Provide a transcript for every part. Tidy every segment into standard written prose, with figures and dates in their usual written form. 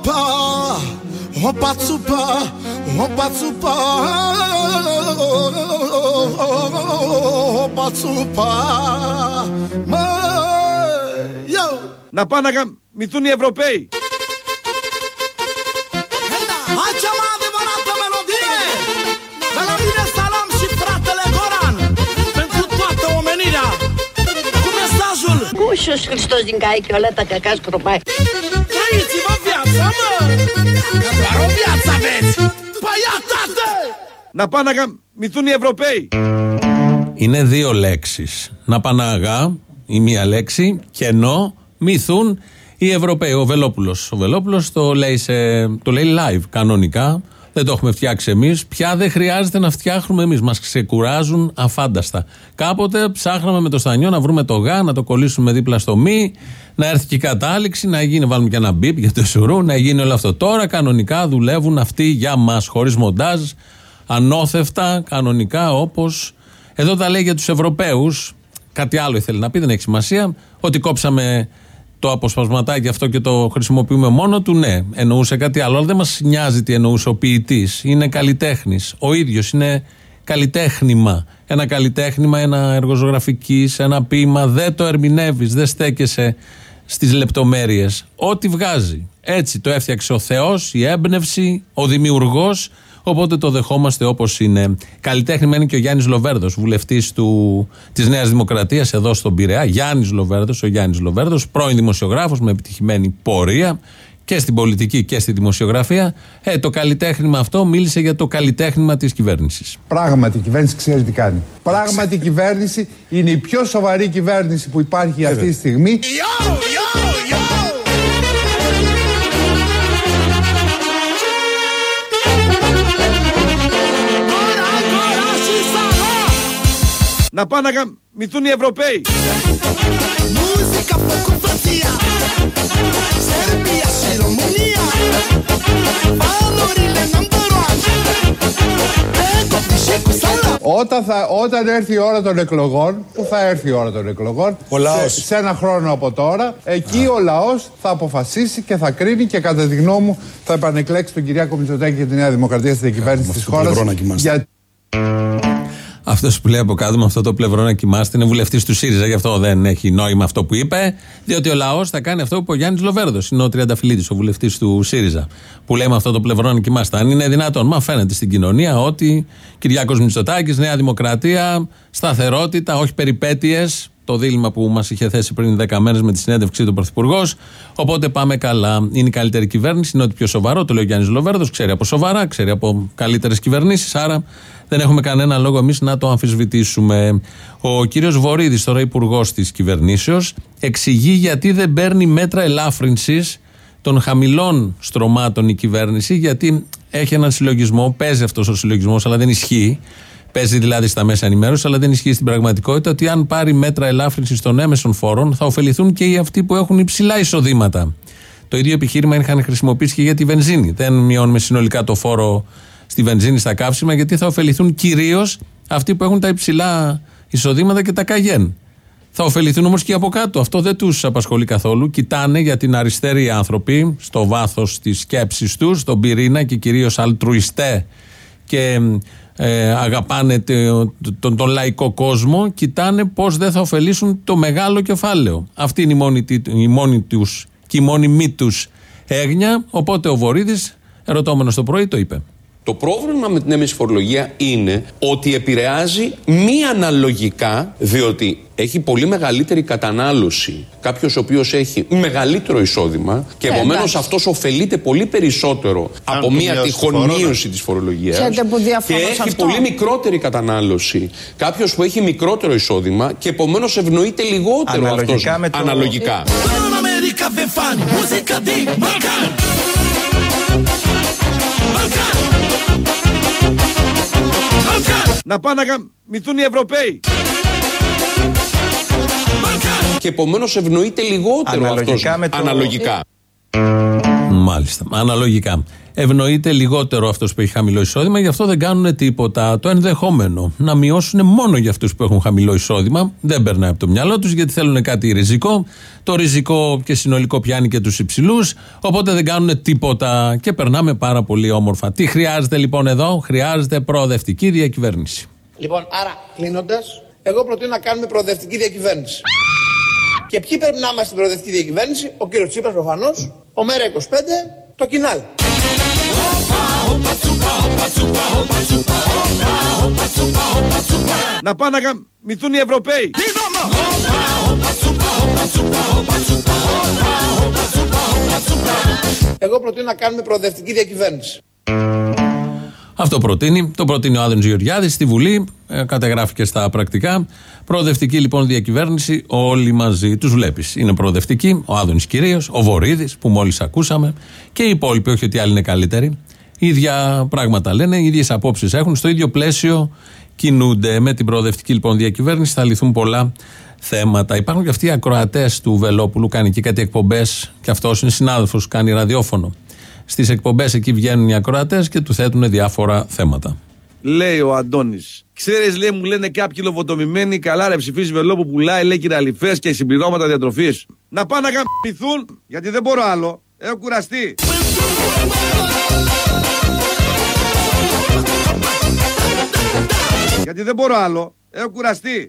τσουπά, όπα τσουπά, όπα τσουπά, όπα τσουπά. Να πάνε να γαμηθούν οι Ευρωπαίοι. Iisus Hristos din Caichioleta, că scrupai. Trăiți-vă viața, mă! Că doar o viață aveți! Păi ia, tată! Να πάνε να γαμηθούν οι Ευρωπαίοι. Είναι δύο λέξεις. Να πανάγα η μία λέξη και ενώ μυθούν οι Ευρωπαίοι. Ο Βελόπουλος το λέει live κανονικά. Δεν το έχουμε φτιάξει εμείς. Πια δεν χρειάζεται να φτιάχνουμε εμείς. Μας ξεκουράζουν αφάνταστα. Κάποτε ψάχναμε με το Στανιό να βρούμε το γα, να το κολλήσουμε δίπλα στο μη, να έρθει και η κατάληξη, να γίνει, βάλουμε και ένα μπιπ για το σουρού, να γίνει όλο αυτό. Τώρα κανονικά δουλεύουν αυτοί για μας, χωρίς μοντάζ, ανώθευτα, κανονικά όπως. Εδώ τα λέει για τους Ευρωπαίους. Κάτι άλλο ήθελε να πει, δεν έχει σημασία. Ότι κόψαμε το αποσπασματάκι αυτό και το χρησιμοποιούμε μόνο του, ναι, εννοούσε κάτι άλλο, αλλά δεν μας νοιάζει τι εννοούσε ο ποιητής. Είναι καλλιτέχνης. Ο ίδιος είναι καλλιτέχνημα. Ένα καλλιτέχνημα, ένα εργοζωγραφικής, ένα ποίημα, δεν το ερμηνεύεις, δεν στέκεσαι στις λεπτομέρειες. Ό,τι βγάζει. Έτσι το έφτιαξε ο Θεός, η έμπνευση, ο δημιουργός. Οπότε το δεχόμαστε όπως είναι. Καλλιτέχνημα είναι και ο Γιάννης Λοβέρδος, βουλευτής της Νέας Δημοκρατίας εδώ στον Πειραιά. Γιάννης Λοβέρδος, πρώην δημοσιογράφος με επιτυχημένη πορεία και στην πολιτική και στη δημοσιογραφία. Το καλλιτέχνημα αυτό μίλησε για το καλλιτέχνημα της κυβέρνησης. Πράγματι η κυβέρνηση ξέρει τι κάνει. Πράγματι η κυβέρνηση είναι η πιο σοβαρή κυβέρνηση που υπάρχει αυτή τη στιγμή. Να πάνε να γαμηθούν οι Ευρωπαίοι. Όταν έρθει η ώρα των εκλογών, που θα έρθει η ώρα των εκλογών, σε ένα χρόνο από τώρα, εκεί ο λαός θα αποφασίσει και θα κρίνει και κατά τη γνώμη μου θα επανεκλέξει τον Κυριάκο Μητσοτάκη και τη Νέα Δημοκρατία στην διακυβέρνηση της χώρας. Αυτός που λέει από κάτω με αυτό το πλευρό να κοιμάστε είναι βουλευτής του ΣΥΡΙΖΑ, γι' αυτό δεν έχει νόημα αυτό που είπε, διότι ο λαός θα κάνει αυτό που ο Γιάννης Λοβέρδος, είναι ο Τριανταφυλλίδης, ο βουλευτής του ΣΥΡΙΖΑ, που λέει με αυτό το πλευρό να κοιμάστε. Αν είναι δυνατόν, μα φαίνεται στην κοινωνία ότι Κυριάκος Μητσοτάκης, Νέα Δημοκρατία, σταθερότητα, όχι περιπέτειες. Το δίλημμα που μας είχε θέσει πριν 10 μέρες με τη συνέντευξή του Πρωθυπουργός. Οπότε πάμε καλά. Είναι η καλύτερη κυβέρνηση, είναι ό,τι πιο σοβαρό. Το λέει ο Γιάννης Λοβέρδος, ξέρει από σοβαρά, ξέρει από καλύτερες κυβερνήσεις. Άρα δεν έχουμε κανένα λόγο εμείς να το αμφισβητήσουμε. Ο κύριος Βορίδης, τώρα υπουργός της κυβερνήσεως, εξηγεί γιατί δεν παίρνει μέτρα ελάφρυνσης των χαμηλών στρωμάτων η κυβέρνηση, γιατί έχει έναν συλλογισμό, παίζει αυτός ο συλλογισμός, αλλά δεν ισχύει. Παίζει δηλαδή στα μέσα ενημέρωσης, αλλά δεν ισχύει στην πραγματικότητα ότι αν πάρει μέτρα ελάφρυνσης των έμεσων φόρων, θα ωφεληθούν και οι αυτοί που έχουν υψηλά εισοδήματα. Το ίδιο επιχείρημα είχαν χρησιμοποιήσει και για τη βενζίνη. Δεν μειώνουμε συνολικά το φόρο στη βενζίνη, στα καύσιμα, γιατί θα ωφεληθούν κυρίως αυτοί που έχουν τα υψηλά εισοδήματα και τα καγέν. Θα ωφεληθούν όμως και από κάτω. Αυτό δεν τους απασχολεί καθόλου. Κοιτάνε για την αριστερή άνθρωποι, στο βάθος της σκέψης τους, στον πυρήνα και κυρίως αλτρουιστέ και αγαπάνε τον λαϊκό κόσμο, κοιτάνε πώς δεν θα ωφελήσουν το μεγάλο κεφάλαιο. Αυτή είναι η μόνη τους και η μόνη τους έγνοια. Οπότε ο Βορίδης, ερωτώμενος το πρωί, το είπε. Το πρόβλημα με την έμεση φορολογία είναι ότι επηρεάζει μη αναλογικά, διότι έχει πολύ μεγαλύτερη κατανάλωση κάποιος ο οποίος έχει μεγαλύτερο εισόδημα και επομένως αυτός ωφελείται πολύ περισσότερο από μια τυχόν μείωση της φορολογίας, και έχει πολύ μικρότερη κατανάλωση κάποιος που έχει μικρότερο εισόδημα και επομένως ευνοείται λιγότερο αυτός αναλογικά. Να πάνε να γαμηθούν οι Ευρωπαίοι. Και επομένως ευνοείται λιγότερο αυτός αναλογικά. Μάλιστα. Αναλογικά. Ευνοείται λιγότερο αυτός που έχει χαμηλό εισόδημα, γι' αυτό δεν κάνουν τίποτα. Το ενδεχόμενο να μειώσουν μόνο για αυτούς που έχουν χαμηλό εισόδημα δεν περνάει από το μυαλό τους, γιατί θέλουν κάτι ριζικό. Το ριζικό και συνολικό πιάνει και τους υψηλούς, οπότε δεν κάνουν τίποτα και περνάμε πάρα πολύ όμορφα. Τι χρειάζεται λοιπόν εδώ? Χρειάζεται προοδευτική διακυβέρνηση. Λοιπόν, άρα κλείνοντας, εγώ προτείνω να κάνουμε προοδευτική διακυβέρνηση. Και ποιοι πρέπει να είμαστε στην προοδευτική διακυβέρνηση? Ο κύριος Τσίπρας προφανώς, ο ΜΕΡΑ25, το Κινάλ. Να πάνε να γαμηθούν οι Ευρωπαίοι. Εγώ προτείνω να κάνουμε προοδευτική διακυβέρνηση. Αυτό προτείνει. Το προτείνει ο Άδωνης Γεωργιάδης στη Βουλή. Κατεγράφηκε στα πρακτικά. Προοδευτική λοιπόν διακυβέρνηση, όλοι μαζί. Τους βλέπεις. Είναι προοδευτική. Ο Άδωνης κυρίως, ο Βορίδης που μόλις ακούσαμε και οι υπόλοιποι, όχι ότι άλλοι είναι καλύτεροι. Ίδια πράγματα λένε, ίδιες απόψεις έχουν. Στο ίδιο πλαίσιο κινούνται. Με την προοδευτική λοιπόν διακυβέρνηση θα λυθούν πολλά θέματα. Υπάρχουν και αυτοί οι ακροατές του Βελόπουλου, κάνει και κάτι εκπομπές. Και αυτός είναι συνάδελφος, κάνει ραδιόφωνο. Στις εκπομπές εκεί βγαίνουν οι ακροατές και του θέτουν διάφορα θέματα. Λέει ο Αντώνης. Ξέρεις, λέει, μου λένε κάποιοι λοβοτομημένοι, καλά ρε ψηφίζει Βελόπου, πουλάει, λέει, κυραλιφές και συμπληρώματα διατροφής. Να πάνε να γαμηθούν, γιατί δεν μπορώ άλλο. Έχω κουραστεί. Γιατί δεν μπορώ άλλο. Έχω κουραστεί.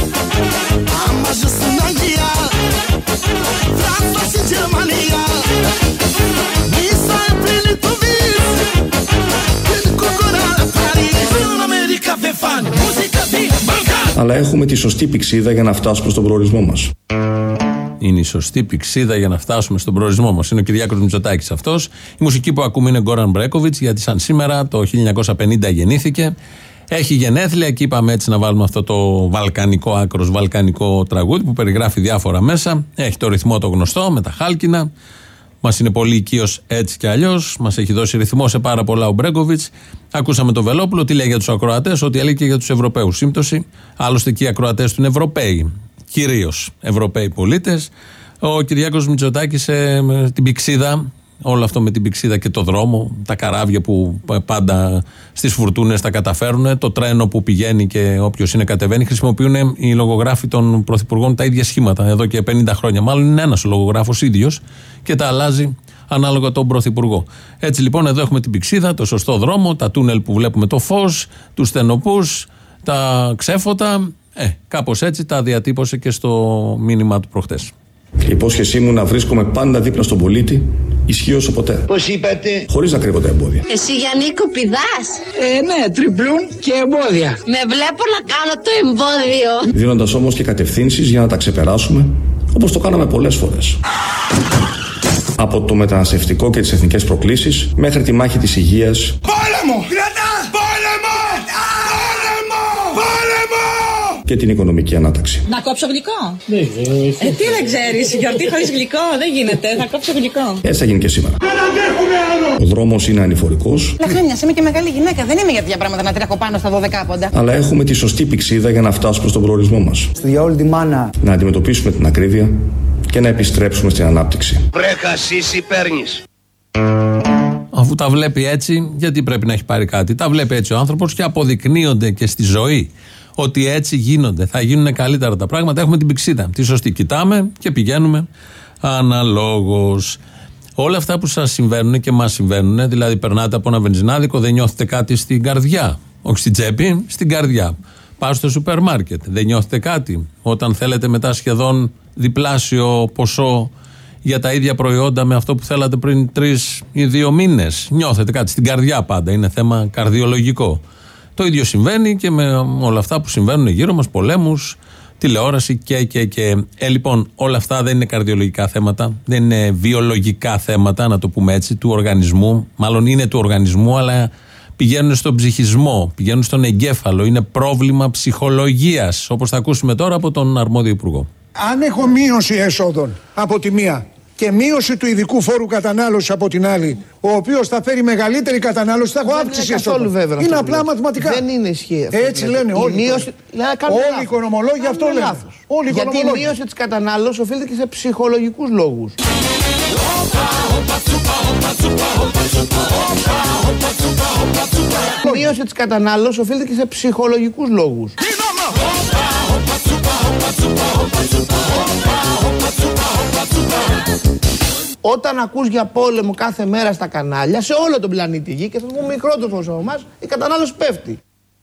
Αλλά έχουμε τη σωστή πηξίδα για να φτάσουμε στον προορισμό μας. Είναι η σωστή πηξίδα για να φτάσουμε στον προορισμό μας. Είναι ο Κυριάκος Μητσοτάκης αυτός. Η μουσική που ακούμε είναι Γκόραν Μπρέκοβιτς, γιατί σαν σήμερα το 1950 γεννήθηκε. Έχει γενέθλια και είπαμε έτσι να βάλουμε αυτό το βαλκανικό, άκρος βαλκανικό τραγούδι που περιγράφει διάφορα μέσα. Έχει το ρυθμό το γνωστό με τα χάλκινα. Μας είναι πολύ οικείος έτσι κι αλλιώς. Μας έχει δώσει ρυθμό σε πάρα πολλά ο Μπρέκοβιτς. Ακούσαμε το Βελόπουλο, τι λέει για τους ακροατές, ότι έλεγε και για τους Ευρωπαίους. Σύμπτωση. Άλλωστε και οι ακροατές του είναι Ευρωπαίοι. Κυρίως Ευρωπαίοι πολίτες. Ο Κυριάκος Μητσοτάκης την πηξίδα. Όλο αυτό με την πηξίδα και το δρόμο, τα καράβια που πάντα στις φουρτούνες τα καταφέρουν, το τρένο που πηγαίνει και όποιος είναι κατεβαίνει, χρησιμοποιούν οι λογογράφοι των πρωθυπουργών τα ίδια σχήματα εδώ και 50 χρόνια. Μάλλον είναι ένας ο λογογράφος ίδιος και τα αλλάζει ανάλογα τον πρωθυπουργό. Έτσι λοιπόν εδώ έχουμε την πηξίδα, το σωστό δρόμο, τα τούνελ που βλέπουμε το φως, τους στενοπούς, τα ξέφωτα. Κάπως έτσι τα διατύπωσε και στο μήνυμα του προχτές. Η υπόσχεσή μου να βρίσκομαι πάντα δίπλα στον πολίτη ισχύει όσο ποτέ. Πώς είπατε? Χωρίς να κρύβω τα εμπόδια. Εσύ Γιαννίκο πηδάς? Ναι, τριπλούν και εμπόδια. Με βλέπω να κάνω το εμπόδιο. Δίνοντας όμως και κατευθύνσεις για να τα ξεπεράσουμε, όπως το κάναμε πολλές φορές. Από το μεταναστευτικό και τις εθνικές προκλήσεις μέχρι τη μάχη της υγείας. Πόλεμο! Κρατά! Πόλεμο! Πόλεμο! Πόλεμο! Και την οικονομική ανάταξη. Να κόψω γλυκό? Τι δεν ξέρεις, γιορτή χωρίς γλυκό δεν γίνεται, θα κόψω γλυκό. Έτσι θα γίνει και σήμερα. Δεν αντέχουμε άλλο! Ο δρόμος είναι ανηφορικός. Λαχάνιας, είμαι και μεγάλη γυναίκα, δεν είμαι για τέτοια πράγματα να τρέχω πάνω στα 12 πόντα. Αλλά έχουμε τη σωστή πηξίδα για να φτάσουμε στον προορισμό μας. Για όλη τη μάνα. Να αντιμετωπίσουμε την ακρίβεια και να επιστρέψουμε στην ανάπτυξη. Βρέχα σύση παίρνεις. Αφού τα βλέπει έτσι, γιατί πρέπει να έχει πάρει κάτι. Τα βλέπει έτσι ο άνθρωπος και αποδεικνύονται και στη ζωή ότι έτσι γίνονται. Θα γίνουν καλύτερα τα πράγματα. Έχουμε την πηξίδα. Τη σωστή. Κοιτάμε και πηγαίνουμε αναλόγως. Όλα αυτά που σας συμβαίνουν και μας συμβαίνουν, δηλαδή περνάτε από ένα βενζινάδικο, δεν νιώθετε κάτι στην καρδιά. Όχι στην τσέπη, στην καρδιά. Πάω στο σούπερ μάρκετ, δεν νιώθετε κάτι. Όταν θέλετε μετά σχεδόν διπλάσιο ποσό για τα ίδια προϊόντα με αυτό που θέλατε πριν 3 ή 2 μήνες, νιώθετε κάτι στην καρδιά πάντα. Είναι θέμα καρδιολογικό. Το ίδιο συμβαίνει και με όλα αυτά που συμβαίνουν γύρω μας, πολέμους, τηλεόραση και. Λοιπόν, όλα αυτά δεν είναι καρδιολογικά θέματα, δεν είναι βιολογικά θέματα, να το πούμε έτσι, του οργανισμού. Μάλλον είναι του οργανισμού, αλλά πηγαίνουν στον ψυχισμό, πηγαίνουν στον εγκέφαλο. Είναι πρόβλημα ψυχολογίας, όπως θα ακούσουμε τώρα από τον αρμόδιο υπουργό. Αν έχω μείωση εσόδων από τη μία και μείωση του ειδικού φόρου κατανάλωσης από την άλλη, ο οποίος θα φέρει μεγαλύτερη κατανάλωση, θα έχω αύξηση εσόδων. Είναι απλά μαθηματικά. Δεν είναι ισχύει αυτό. Έτσι λένε όλοι. Όλοι οι οικονομολόγοι αυτό λένε. Γιατί η μείωση της κατανάλωσης οφείλεται και σε ψυχολογικούς λόγους. Η μείωση της κατανάλωσης οφείλεται και σε ψυχολογικούς λόγους. Όταν ακούς για πόλεμο κάθε μέρα στα κανάλια, σε όλο τον πλανήτη Γη, και θα πούμε μικρότερο ποσό από εμάς, η κατανάλωση πέφτει.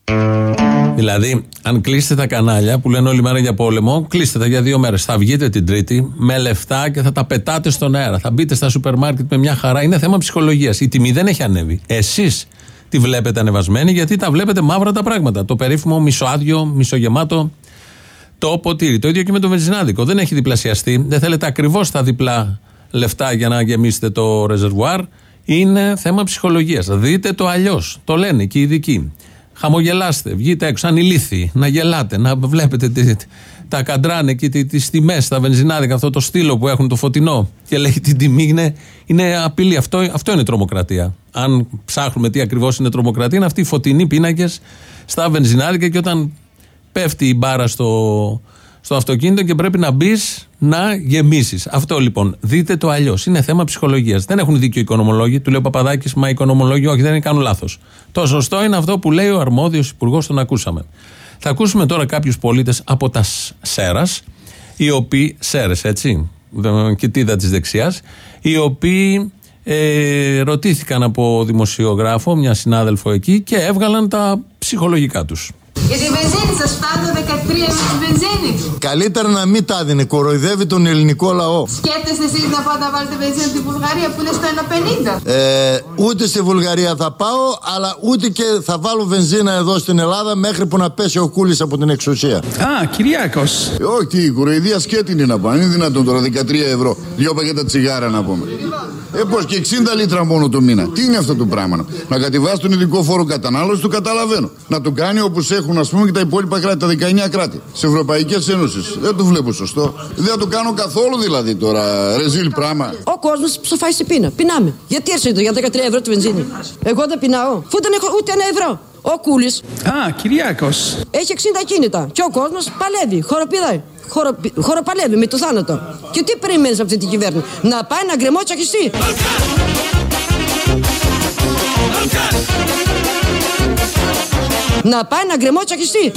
Δηλαδή, αν κλείσετε τα κανάλια που λένε όλη μέρα για πόλεμο, κλείστε τα για 2 μέρες. Θα βγείτε την Τρίτη με λεφτά και θα τα πετάτε στον αέρα. Θα μπείτε στα σούπερ μάρκετ με μια χαρά. Είναι θέμα ψυχολογίας. Η τιμή δεν έχει ανέβει. Εσείς τη βλέπετε ανεβασμένη, γιατί τα βλέπετε μαύρα τα πράγματα. Το περίφημο μισοάδιο, μισογεμάτο το ποτήρι. Το ίδιο και με το βενζινάδικο. Δεν έχει διπλασιαστεί. Δεν θέλετε ακριβώς τα διπλά λεφτά για να γεμίσετε το ρεζερβουάρ. Είναι θέμα ψυχολογίας. Δείτε το αλλιώς. Το λένε και οι ειδικοί. Χαμογελάστε, βγείτε έξω, σαν ηλίθιοι, να γελάτε, να βλέπετε τα καντράνε και τις τιμές, τα βενζινάδικα, αυτό το στήλο που έχουν το φωτεινό και λέει την τιμή είναι απειλή. Αυτό είναι τρομοκρατία. Αν ψάχνουμε τι ακριβώς είναι τρομοκρατία, είναι αυτοί οι φωτεινοί πίνακες στα βενζινάδικα, και όταν πέφτει η μπάρα στο αυτοκίνητο και πρέπει να μπεις να γεμίσεις. Αυτό λοιπόν. Δείτε το αλλιώς. Είναι θέμα ψυχολογίας. Δεν έχουν δίκιο οι οικονομολόγοι. Του λέει ο Παπαδάκης, μα οι οικονομολόγοι όχι, δεν κάνουν λάθος. Το σωστό είναι αυτό που λέει ο αρμόδιος υπουργός, τον ακούσαμε. Θα ακούσουμε τώρα κάποιους πολίτες από τα Σέρας, οι οποίοι. Σέρες, έτσι. Κοιτίδα της δεξιάς. Οι οποίοι ρωτήθηκαν από δημοσιογράφο, μια συνάδελφο εκεί, και έβγαλαν τα ψυχολογικά τους. Για τη βενζίνη σας φτάνει το 13 με τη βενζίνη του. Καλύτερα να μην τα δίνει, κοροϊδεύει τον ελληνικό λαό. Σκέφτεστε εσείς να πάτε να βάλετε βενζίνη στη Βουλγαρία που είναι στο 1,50. Ούτε στη Βουλγαρία θα πάω, αλλά ούτε και θα βάλω βενζίνα εδώ στην Ελλάδα μέχρι που να πέσει ο Κούλης από την εξουσία. Α, Κυριάκος. Όχι, η κοροϊδία σκέτη είναι να πάνε. Είναι δυνατόν τώρα 13 ευρώ. 2 πακέτα τσιγάρα να πούμε. Πώς και 60 λίτρα μόνο το μήνα. Τι είναι αυτό το πράγμα? Να κατεβάσει τον ειδικό φόρο κατανάλωση, το καταλαβαίνω. Να το κάνει όπως έχουν, ας πούμε, και τα υπόλοιπα κράτη, τα 19 κράτη της Ευρωπαϊκής Ένωσης. Δεν το βλέπω σωστό. Δεν θα το κάνω καθόλου δηλαδή τώρα. Ρεζίλ πράγμα. Ο κόσμος ψοφάει σε πείνα. Πεινάμε. Γιατί έρχεται για 13 ευρώ τη βενζίνη? Εγώ δεν πεινάω. Αφού δεν έχω ούτε 1 ευρώ. Ο Κούλης. Α, Κυριάκος. Έχει 60 κίνητα. Και ο κόσμος παλεύει. Χοροπηδάει. Χοροπαλεύει με το θάνατο. Και τι περιμένεις αυτή την κυβέρνηση? Να πάει να γκρεμό τσακιστεί. Να πάει να γκρεμό τσακιστεί.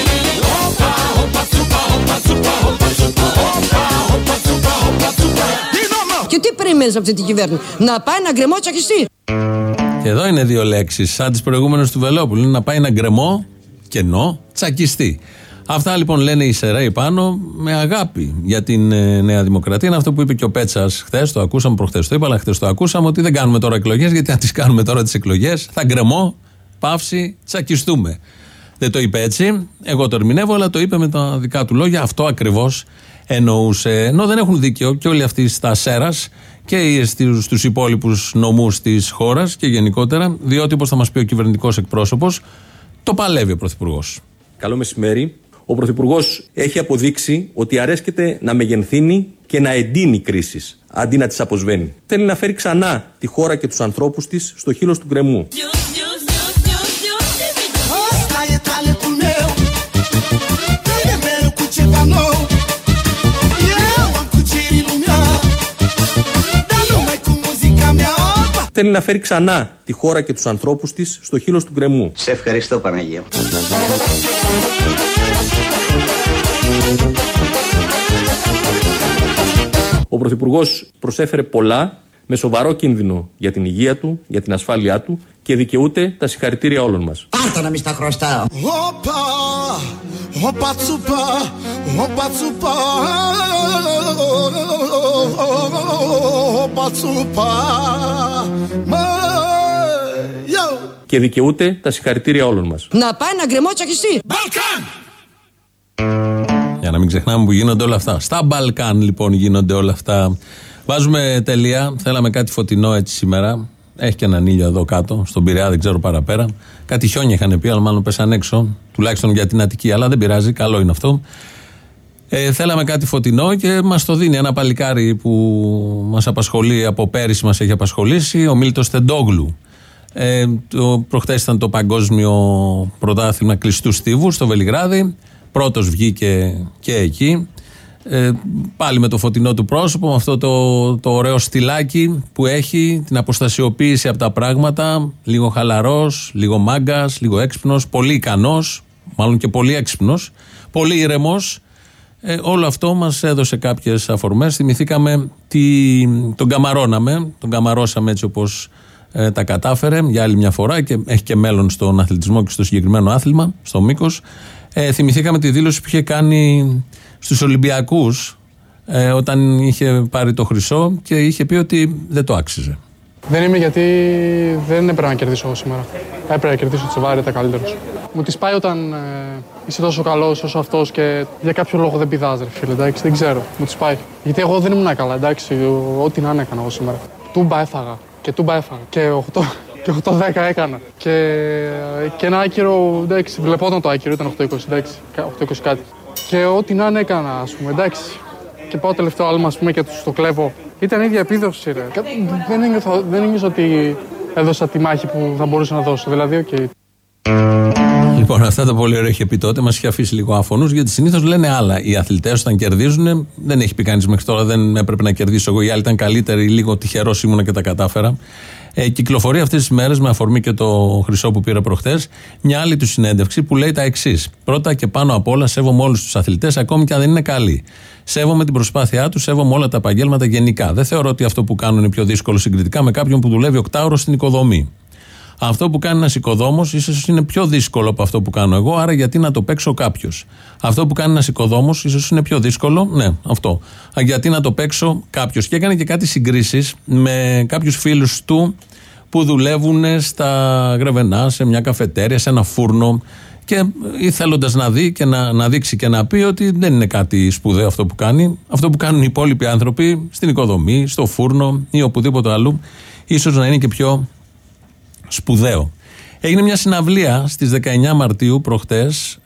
Και τι περιμένεις αυτή την κυβέρνηση? Να πάει να γκρεμό τσακιστεί. Και εδώ είναι 2 λέξεις, σαν τις προηγούμενες του Βελόπουλου. Να πάει να γκρεμό, κενό, τσακιστεί. Αυτά λοιπόν λένε οι Σεραίοι πάνω, με αγάπη για την Νέα Δημοκρατία. Είναι αυτό που είπε και ο Πέτσας χθες, το ακούσαμε, προχθές το είπα, αλλά χθες το ακούσαμε, ότι δεν κάνουμε τώρα εκλογές, γιατί αν τις κάνουμε τώρα τις εκλογές θα γκρεμό, παύση, τσακιστούμε. Δεν το είπε έτσι, εγώ το ερμηνεύω, αλλά το είπε με τα δικά του λόγια. Αυτό ακριβώς εννοούσε. Ενώ δεν έχουν δίκιο και όλοι αυτοί στα Σέρας και στους υπόλοιπους νομούς της χώρας και γενικότερα, διότι όπως θα μας πει ο κυβερνητικός εκπρόσωπος, το παλεύει ο Πρωθυπουργός. Καλό μεσημέρι. Ο Πρωθυπουργός έχει αποδείξει ότι αρέσκεται να μεγενθύνει και να εντείνει κρίσεις, αντί να τις αποσβαίνει. Θέλει να φέρει ξανά τη χώρα και τους ανθρώπους της στο χείλος του γκρεμού. Θέλει να φέρει ξανά τη χώρα και τους ανθρώπους της στο χείλος του γκρεμού. Σε ευχαριστώ, Παναγία. Ο Πρωθυπουργός προσέφερε πολλά με σοβαρό κίνδυνο για την υγεία του, για την ασφάλειά του και δικαιούται τα συγχαρητήρια όλων μας. Πάρτα να μη στα χρωστάω. Και δικαιούται τα συγχαρητήρια όλων μας. Να πάει να γκρεμό τσακιστεί. Για να μην ξεχνάμε που γίνονται όλα αυτά. Στα Μπαλκάν λοιπόν γίνονται όλα αυτά. Βάζουμε τελεία. Θέλαμε κάτι φωτεινό έτσι σήμερα. Έχει και έναν ήλιο εδώ κάτω, στον Πειραιά, δεν ξέρω παραπέρα. Κάτι χιόνια είχαν πει, αλλά μάλλον πέσαν έξω. Τουλάχιστον για την Αττική, αλλά δεν πειράζει, καλό είναι αυτό. Θέλαμε κάτι φωτεινό και μας το δίνει ένα παλικάρι που μας απασχολεί, από πέρυσι μας έχει απασχολήσει, ο Μίλτος Τεντόγλου. Προχτές ήταν το παγκόσμιο πρωτάθλημα κλειστού στίβου στο Βελιγράδι. Πρώτος βγήκε και εκεί. Πάλι με το φωτεινό του πρόσωπο, με αυτό το ωραίο στυλάκι που έχει, την αποστασιοποίηση από τα πράγματα. Λίγο χαλαρός, λίγο μάγκας, λίγο έξυπνος, πολύ ικανός, μάλλον και πολύ έξυπνος, πολύ ήρεμος. Όλο αυτό μας έδωσε κάποιες αφορμές. Θυμηθήκαμε τον καμαρώναμε, τον καμαρώσαμε έτσι όπως τα κατάφερε για άλλη μια φορά και έχει και μέλλον στον αθλητισμό και στο συγκεκριμένο άθλημα, στο μήκος. Θυμηθήκαμε τη δήλωση που είχε κάνει στους Ολυμπιακούς όταν είχε πάρει το χρυσό και είχε πει ότι δεν το άξιζε. Δεν είμαι γιατί δεν έπρεπε να κερδίσω εγώ σήμερα. Έπρεπε να κερδίσω τη Βάρη, τα καλύτερος. Μου τη πάει όταν είσαι τόσο καλός όσο αυτός και για κάποιο λόγο δεν πηδάς, ρε φίλε, εντάξει, δεν ξέρω. Μου τη πάει. Γιατί εγώ δεν ήμουν καλά, εντάξει, ό,τι να έκανα εγώ σήμερα. Τούμπα έφαγα και τούμπα έφαγα και 8-10 έκανα. Και ένα άκυρο, εντάξει, βλεπόταν το άκυρο, ήταν 8-20, εντάξει, 8-20 κάτι. Και ό,τι να έκανα, ας πούμε, εντάξει. Και πάω τελευταίο άλμα, ας πούμε, και το κλέβω. Ήταν η ίδια επίδοση, ρε. Δεν ένιωσα ότι έδωσα τη μάχη που θα μπορούσα να δώσω. Δηλαδή, οκ. Λοιπόν, αυτά τα πολύ ωραία είχε πει τότε, μας είχε αφήσει λίγο αφωνούς, γιατί συνήθως λένε άλλα. Οι αθλητές όταν κερδίζουν, δεν έχει πει κανείς μέχρι τώρα, δεν έπρεπε να κερδίσω εγώ. Οι άλλοι ήταν καλύτεροι, λίγο τυχερός ήμουνα και τα κατάφερα. Κυκλοφορεί αυτές τις μέρες, με αφορμή και το χρυσό που πήρα προχτές, μια άλλη του συνέντευξη που λέει τα εξής. Πρώτα και πάνω απ' όλα, σέβομαι όλους τους αθλητές, ακόμη και αν δεν είναι καλοί. Σέβομαι την προσπάθειά τους, σέβομαι όλα τα επαγγέλματα γενικά. Δεν θεωρώ ότι αυτό που κάνουν είναι πιο δύσκολο συγκριτικά με κάποιον που δουλεύει 8 ώρες στην οικοδομή. Αυτό που κάνει ένας οικοδόμος ίσως είναι πιο δύσκολο από αυτό που κάνω εγώ, άρα γιατί να το παίξω κάποιος. Αυτό που κάνει ένας οικοδόμος ίσως είναι πιο δύσκολο, ναι, αυτό. Γιατί να το παίξω κάποιος. Και έκανε και κάτι συγκρίσεις με κάποιους φίλους του που δουλεύουν στα Γρεβενά, σε μια καφετέρια, σε ένα φούρνο. Και ήθελοντας να δει και να δείξει και να πει ότι δεν είναι κάτι σπουδαίο αυτό που κάνει. Αυτό που κάνουν οι υπόλοιποι άνθρωποι στην οικοδομή, στο φούρνο ή οπουδήποτε αλλού, ίσως να είναι και πιο σπουδαίο. Έγινε μια συναυλία στις 19 Μαρτίου προχτές,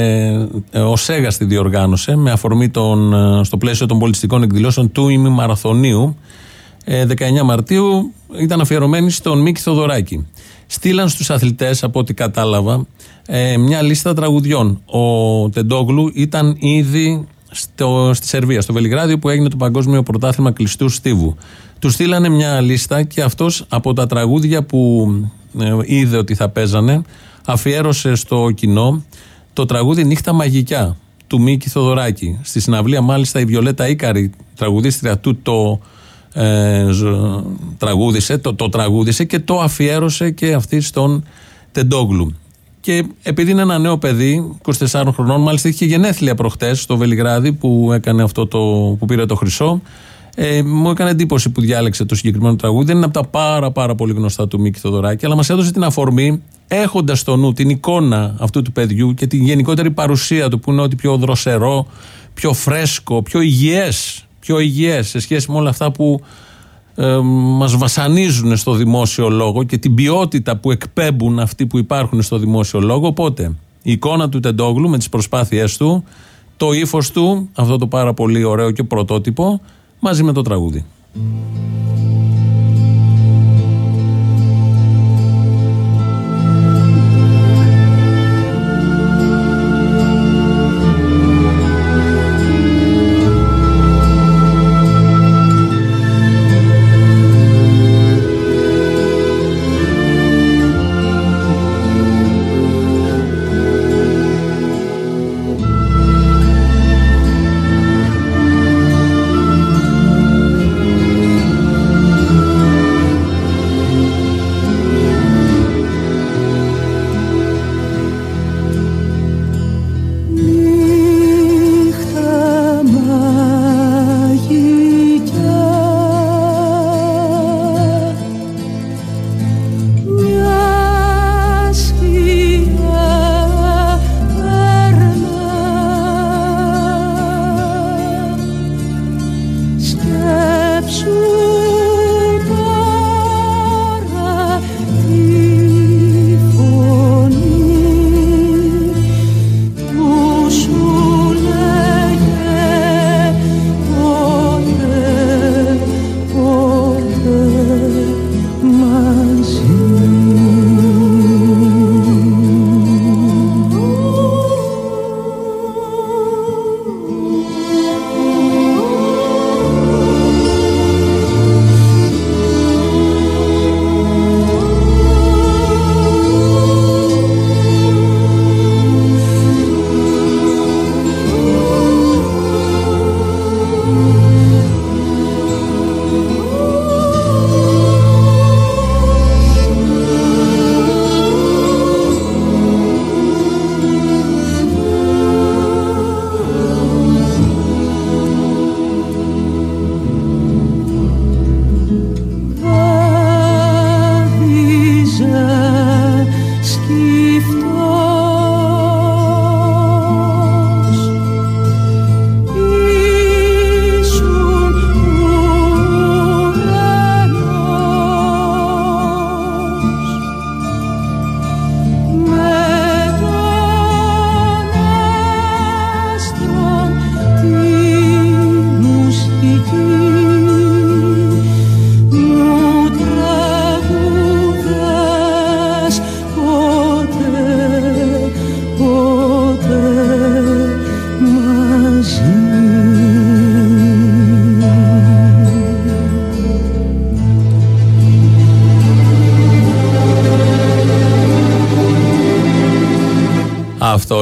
ο Σέγας τη διοργάνωσε με αφορμή στο πλαίσιο των πολιτιστικών εκδηλώσεων του ημιμαραθωνίου. 19 Μαρτίου ήταν αφιερωμένη στον Μίκη Θοδωράκη. Στείλαν στους αθλητές, από ό,τι κατάλαβα, μια λίστα τραγουδιών. Ο Τεντόγλου ήταν ήδη στη Σερβία, στο Βελιγράδι, που έγινε το παγκόσμιο πρωτάθλημα κλειστού στίβου. Του στείλανε μια λίστα και αυτός από τα τραγούδια που είδε ότι θα παίζανε αφιέρωσε στο κοινό το τραγούδι «Νύχτα Μαγικιά» του Μίκη Θοδωράκη. Στη συναυλία μάλιστα η Βιολέτα Ίκαρη, τραγουδίστρια του, το τραγούδισε και το αφιέρωσε και αυτή στον Τεντόγλου. Και επειδή είναι ένα νέο παιδί, 24 χρονών, μάλιστα είχε γενέθλια προχτές στο Βελιγράδι που έκανε αυτό που πήρε το χρυσό. Μου έκανε εντύπωση που διάλεξε το συγκεκριμένο τραγούδι. Δεν είναι από τα πάρα πολύ γνωστά του Μίκη Θοδωράκη, αλλά μας έδωσε την αφορμή, έχοντας στο νου την εικόνα αυτού του παιδιού και την γενικότερη παρουσία του, που είναι ότι πιο δροσερό, πιο φρέσκο, πιο υγιές σε σχέση με όλα αυτά που μας βασανίζουν στο δημόσιο λόγο και την ποιότητα που εκπέμπουν αυτοί που υπάρχουν στο δημόσιο λόγο. Οπότε η εικόνα του Τεντόγλου με τις προσπάθειές του, το ύφος του, αυτό το πάρα πολύ ωραίο και πρωτότυπο, μαζί με το τραγούδι.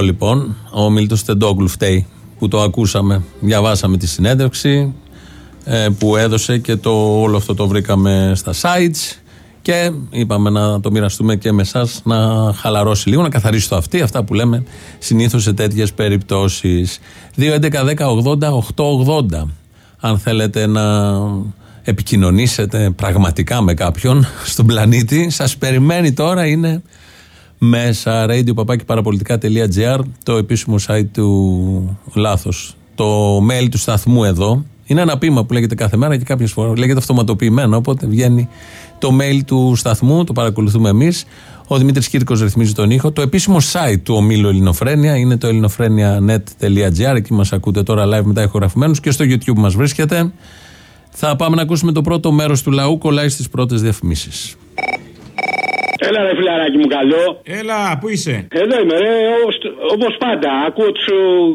λοιπόν. Ο Μίλτος Τεντόγλου φταίει που το ακούσαμε. Διαβάσαμε τη συνέντευξη που έδωσε και όλο αυτό το βρήκαμε στα sites και είπαμε να το μοιραστούμε και με εσάς, να χαλαρώσει λίγο, να καθαρίσει το αυτί, αυτά που λέμε συνήθως σε τέτοιες περιπτώσεις. 2.11.10.80.880 αν θέλετε να επικοινωνήσετε πραγματικά με κάποιον στον πλανήτη, σας περιμένει τώρα, είναι μέσα. radio.parapolitica.gr, το επίσημο site του λάθος. Το mail του σταθμού εδώ είναι ένα ποίημα που λέγεται κάθε μέρα και κάποιες φορές λέγεται αυτοματοποιημένο, οπότε βγαίνει το mail του σταθμού, το παρακολουθούμε εμείς. Ο Δημήτρης Κύρκος ρυθμίζει τον ήχο. Το επίσημο site του ομίλου Ελληνοφρένεια είναι το ελληνοφρένια.net.gr, εκεί μας ακούτε τώρα live μετά ηχογραφημένους, και στο YouTube μας βρίσκεται. Θα πάμε να ακούσουμε το πρώτο μέρος του λαού, κολλάει στις πρώτες διαφημίσεις. Έλα ρε φιλαράκι μου καλό. Έλα, πού είσαι? Εδώ είμαι ρε, όπως πάντα. Ακούω τους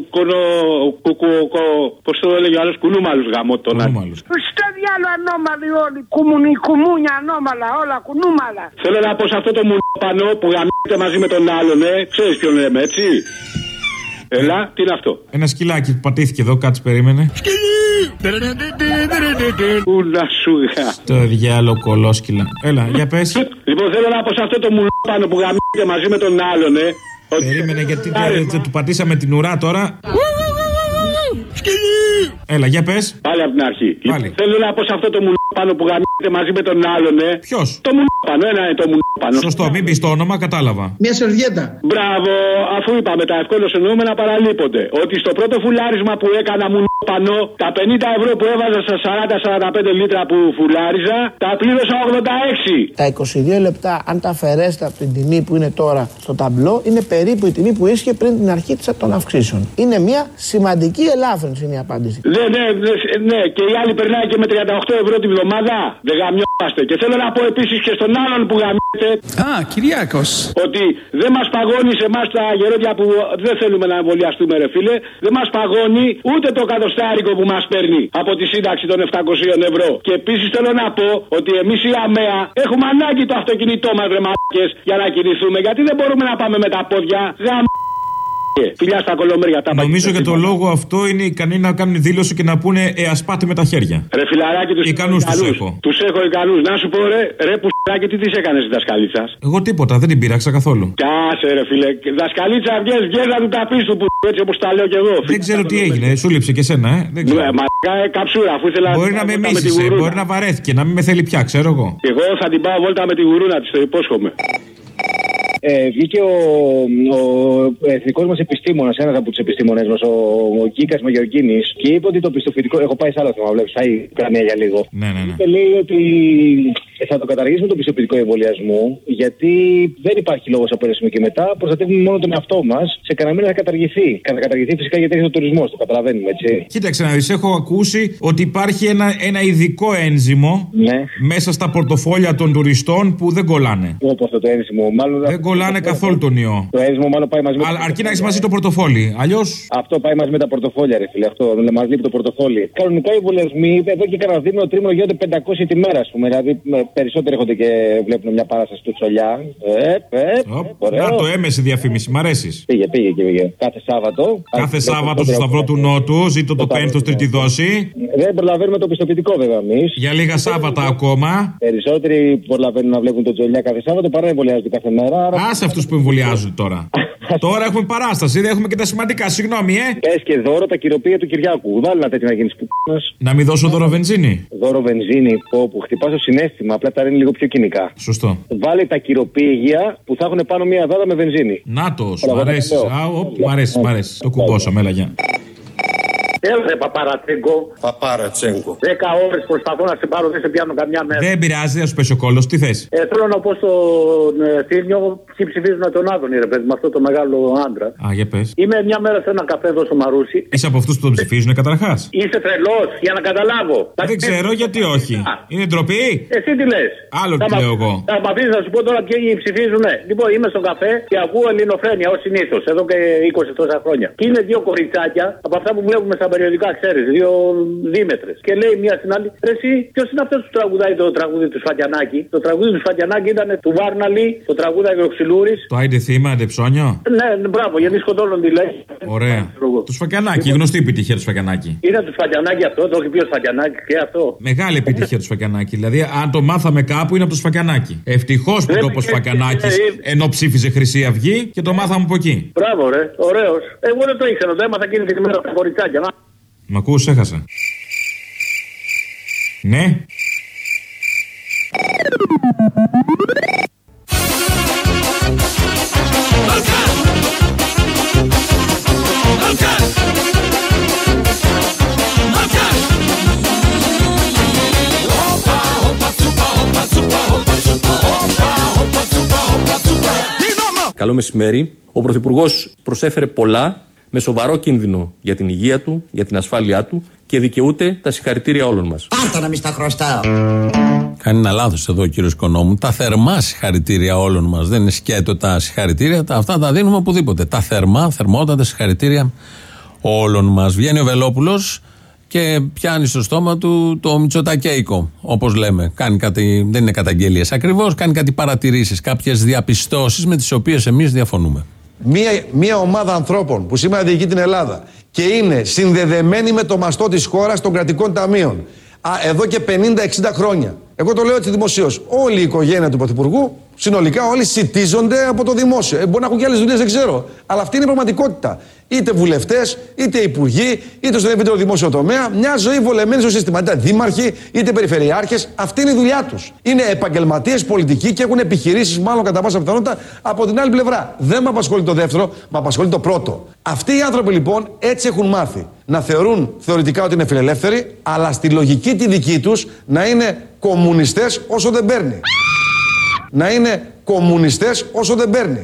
πώς το έλεγε ο άλλος, κουνούμαλους γαμώ τον άλλο. Στο διάλο ανώμαλοι όλοι, κουμούνια ανώμαλα, όλα κουνούμαλα. Θέλω να πω σε αυτό το μουνόπανο που γαμιέται μαζί με τον άλλον, ξέρεις ποιον λέμε, έτσι? Έλα, τι είναι αυτό? Ένα σκυλάκι που πατήθηκε εδώ, κάτσε περίμενε. Πού να σου γα. Το διάλο κολόσκυλα. Έλα, για πες. Λοιπόν, θέλω να πω σε αυτό το μουνόπανο που γαμιέται μαζί με τον άλλον, Περίμενε, γιατί του πατήσαμε την ουρά τώρα. Έλα, για πες. Πάλι από την αρχή. Θέλω να πω σε αυτό το μουνόπανο που γαμιέται μαζί με τον άλλον, Ποιος? Το μουνόπανο, ένα είναι το μουνόπανο. Σωστό, μην πεις το όνομα, κατάλαβα. Μια σερβιέτα. Μπράβο, αφού είπαμε τα ευκόλως εννοούμενα παραλείπονται. Ότι στο πρώτο φουλάρισμα που έκανα μουνόπανο, τα 50 ευρώ που έβαζα στα 40-45 λίτρα που φουλάριζα, τα πλήρωσα 86. Τα 22 λεπτά, αν τα αφαιρέσετε από την τιμή που είναι τώρα στο ταμπλό, είναι περίπου η τιμή που ίσχυε πριν την αρχή των αυξήσεων. Είναι μια σημαντική ελάφρυνση, είναι η απάντηση. Ναι, και οι άλλοι περνάει και με 38 ευρώ τη βδομάδα. Δεν γαμιόμαστε. Και θέλω να πω επίσης και στον άλλον που γαμιέται. Κυριάκος. Ότι δεν μας παγώνει σε εμάς τα γερόντια που δεν θέλουμε να εμβολιαστούμε, ρε φίλε. Δεν μας παγώνει ούτε το κατοστάρικο που μας παίρνει από τη σύνταξη των 700 ευρώ. Και επίσης θέλω να πω ότι εμείς οι ΑΜΕΑ έχουμε ανάγκη το αυτοκίνητό μας, ρε μαλάκες, για να κινηθούμε. Γιατί δεν μπορούμε να πάμε με τα πόδια. Φιλιά στα κολομέρια, τα νομίζω για το λόγο αυτό είναι ικανοί να κάνουν δήλωση και να πούνε ας πάτε με τα χέρια. Ρε φιλαράκι, τους ικανούς τους έχω. Τους έχω ικανούς. Να σου πω ρε πουσάκι, τι της έκανες η δασκαλίτσας? Εγώ τίποτα, δεν την πείραξα καθόλου. Κάσε ρε φίλε, δασκαλίτσα βγες να του τα πεις του που έτσι όπως τα λέω κι εγώ. Δεν ξέρω τι έγινε, σου λείψε και σένα, Δεν ξέρω. Καψούρα, αφού ήθελα. Μπορεί να με μίσησε, μπορεί να βαρέθηκε, να μην με θέλει πια, ξέρω εγώ. Εγώ θα την πάω βόλτα με τη γουρούνα της, το υπόσχομαι. Βγήκε ο εθνικός μας επιστήμονας, ένας από τους επιστήμονες μας, ο Κίκας Μαγιορκίνης, και είπε ότι το πιστοποιητικό. Έχω πάει σε άλλο θέμα, βλέπεις, θα η Ουκρανία για λίγο. Ναι. Λέει ότι θα το καταργήσουμε το πιστοποιητικό εμβολιασμού, γιατί δεν υπάρχει λόγος από αιρεσμό και μετά. Προστατεύουμε μόνο τον εαυτό μας. Σε κανένα μήνα θα καταργηθεί. Θα καταργηθεί φυσικά γιατί έχει ο τουρισμός, το καταλαβαίνουμε, έτσι. Κοίταξε να δεις, έχω ακούσει ότι υπάρχει ένα ειδικό ένζυμο μέσα στα πορτοφόλια των τουριστών που δεν κολλάνε. Όπω αυτό το ένζυμο, μάλλον. Δεν κολλάνε καθόλου τον ιό. Το ένζυμο μάλλον πάει μαζί με. Αλλά αρκεί να έχει μαζί το πορτοφόλι. Αλλιώς. Αυτό πάει μαζί με τα πορτοφόλια, ρε φίλε. Αυτό μας λείπει το πορτοφόλι. Κανονικά οι εμβολιασμοί εδώ και κανένα δίμηνο τρίμηνο γίνονται 500 τη μέρα, α πούμε. Δηλαδή περισσότεροι έρχονται και βλέπουν μια παράσταση του Τσολιά. Να το έμεση διαφήμιση, μ' αρέσει. Πήγε. Κάθε Σάββατο. Κάθε Σάββατο στο Σταυρό του Νότου, ζήτω το πέμπτο τρίτη δόση. Δεν προλαβαίνουμε το πιστοποιητικό βέβαια εμείς. Για λίγα Σάββατα ακόμα. Περισσότεροι προλαβαίνουν να βλέπουν τον Τσολιά κάθε Σάββατο παρά εμβολιάζονται κάθε μέρα. Άσε αυτούς που εμβολιάζουν τώρα. Τώρα έχουμε παράσταση, δεν έχουμε και τα σημαντικά. Συγγνώμη, Πες και δώρο τα κυροπία του Κυριάκου. Βάλει να τέτοια να γίνει πουπίνας. Να μην δώσω δώρο βενζίνη. Δώρο βενζίνη που χτυπά το συνέστημα, απλά τα είναι λίγο πιο κοινικά. Σωστό. Βάλει τα κυροπήγια που θα έχουν πάνω μία δάδα με βενζίνη. Νάτος, μ' αρέσει. Μ' αρέσει. Το κουμπώσαμε, έλα γεια. Έλα ρε Παπαρατσέγκο. 10 ώρες προσπαθώ να σε πάρω, δεν σε πιάνω καμιά μέρα. Δεν πειράζει, δεν σου πέσει ο κόλλος, τι θες? Θέλω να πω στον Θήμιο, ποιοι ψηφίζουν τον Άδωνη, ρε παιδί, με αυτό το μεγάλο άντρα. Για πες. Είμαι μια μέρα σε ένα καφέ εδώ στο Μαρούσι. Είσαι από αυτούς που τον ψηφίζουν καταρχάς? Είσαι τρελός, για να καταλάβω. Δεν ξέρω γιατί όχι. Είναι ντροπή? Εσύ τι λες? Άλλο τι λέω εγώ. Θα μ' αφήσεις να σου πω τώρα ποιοι ψηφίζουν. Λοιπόν, είμαι στο καφέ και ακούω Ελληνοφρένεια ως συνήθως, εδώ και 20 τόσα χρόνια. Και είναι δύο κοριτσάκια από αυτά που βλέπουμε στα περιοδικά, ξέρεις, 2 δίμετρες. Και λέει μία στην άλλη, ρε εσύ, ποιος είναι αυτός που τραγουδάει το τραγούδι του Σφακιανάκη? Το τραγούδι του Σφακιανάκη ήταν του Βάρναλη, το τραγούδι Αγροξυλούρης. Το άιντε θύμα, άιντε ψώνιο. Ναι, μπράβο, γιατί σκοτώνουν τη λέει. Ωραία. Του Σφακιανάκη, γνωστή επιτυχία του Σφακιανάκη. Είναι του Σφακιανάκη αυτό, το έχει πει ο Σφακιανάκη και αυτό. Μεγάλη επιτυχία του Σφακιανάκη. Δηλαδή, αν το μάθαμε κάπου, είναι από το Σφακιανάκη. Ευτυχώς που το είπε ο Σφακιανάκης ενώ ψήφιζε Χρυσή Αυγή και το μάθαμε από εκεί. Μπράβο, ρε, ωραίος. Εγώ δεν το ήξερα, το έμαθα εκείνη την ημέρα τα κοριτσάκια. Μ' ακούς, έχασα. Ναι. Καλό μεσημέρι. Ο Πρωθυπουργός προσέφερε πολλά με σοβαρό κίνδυνο για την υγεία του, για την ασφάλειά του και δικαιούται τα συγχαρητήρια όλων μας. Πάρτα να μη στα χρωστάω. Κάνει ένα λάθος εδώ ο κύριος Οικονόμου. Τα θερμά συγχαρητήρια όλων μας. Δεν είναι σκέτο τα συγχαρητήρια. Αυτά τα δίνουμε οπουδήποτε. Τα θερμότατα συγχαρητήρια όλων μας. Βγαίνει ο Βελόπουλος και πιάνει στο στόμα του το μητσοτακέικο, όπως λέμε. Κάνει κάτι, δεν είναι καταγγελίες ακριβώς, κάνει κάτι παρατηρήσεις, κάποιες διαπιστώσεις με τις οποίες εμείς διαφωνούμε. Μία ομάδα ανθρώπων που σήμερα διοικεί την Ελλάδα και είναι συνδεδεμένη με το μαστό της χώρας των κρατικών ταμείων εδώ και 50-60 χρόνια. Εγώ το λέω έτσι δημοσίως. Όλη η οικογένεια του Πρωθυπουργού, συνολικά όλοι σιτίζονται από το δημόσιο. Μπορεί να έχουν και άλλες δουλειές, δεν ξέρω. Αλλά αυτή είναι η πραγματικότητα. Είτε βουλευτές, είτε υπουργοί, είτε στον ευρύτερο δημόσιο τομέα. Μια ζωή βολεμένη στο σύστημα. Είτε δήμαρχοι, είτε περιφερειάρχες. Αυτή είναι η δουλειά τους. Είναι επαγγελματίες πολιτικοί και έχουν επιχειρήσεις, μάλλον κατά πάσα πιθανότητα, από την άλλη πλευρά. Δεν με απασχολεί το δεύτερο, με απασχολεί το πρώτο. Αυτοί οι άνθρωποι λοιπόν έτσι έχουν μάθει να θεωρούν θεωρητικά ότι είναι φιλελεύθεροι, αλλά στη λογική τη δική τους να είναι κομμουνιστές όσο δεν παίρνει. Να είναι κομμουνιστές όσο δεν παίρνει.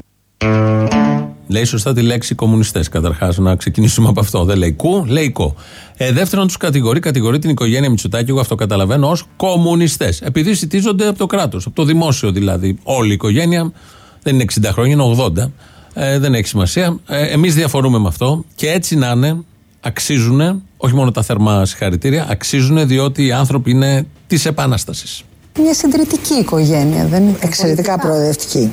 Λέει σωστά τη λέξη κομμουνιστές, καταρχάς, να ξεκινήσουμε από αυτό. Δεν λέει κου, λέει κο. Δεύτερον, τους κατηγορεί την οικογένεια Μητσοτάκη, εγώ αυτό καταλαβαίνω, ως κομμουνιστές. Επειδή σιτίζονται από το κράτος, από το δημόσιο δηλαδή. Όλη η οικογένεια, δεν είναι 60 χρόνια, είναι 80. Δεν έχει σημασία. Εμείς διαφορούμε με αυτό και έτσι να είναι, αξίζουν, όχι μόνο τα θερμά συγχαρητήρια, αξίζουν διότι οι άνθρωποι είναι της Επανάστασης. Μια συντηρητική οικογένεια, δεν είναι? Εξαιρετικά προοδευτική.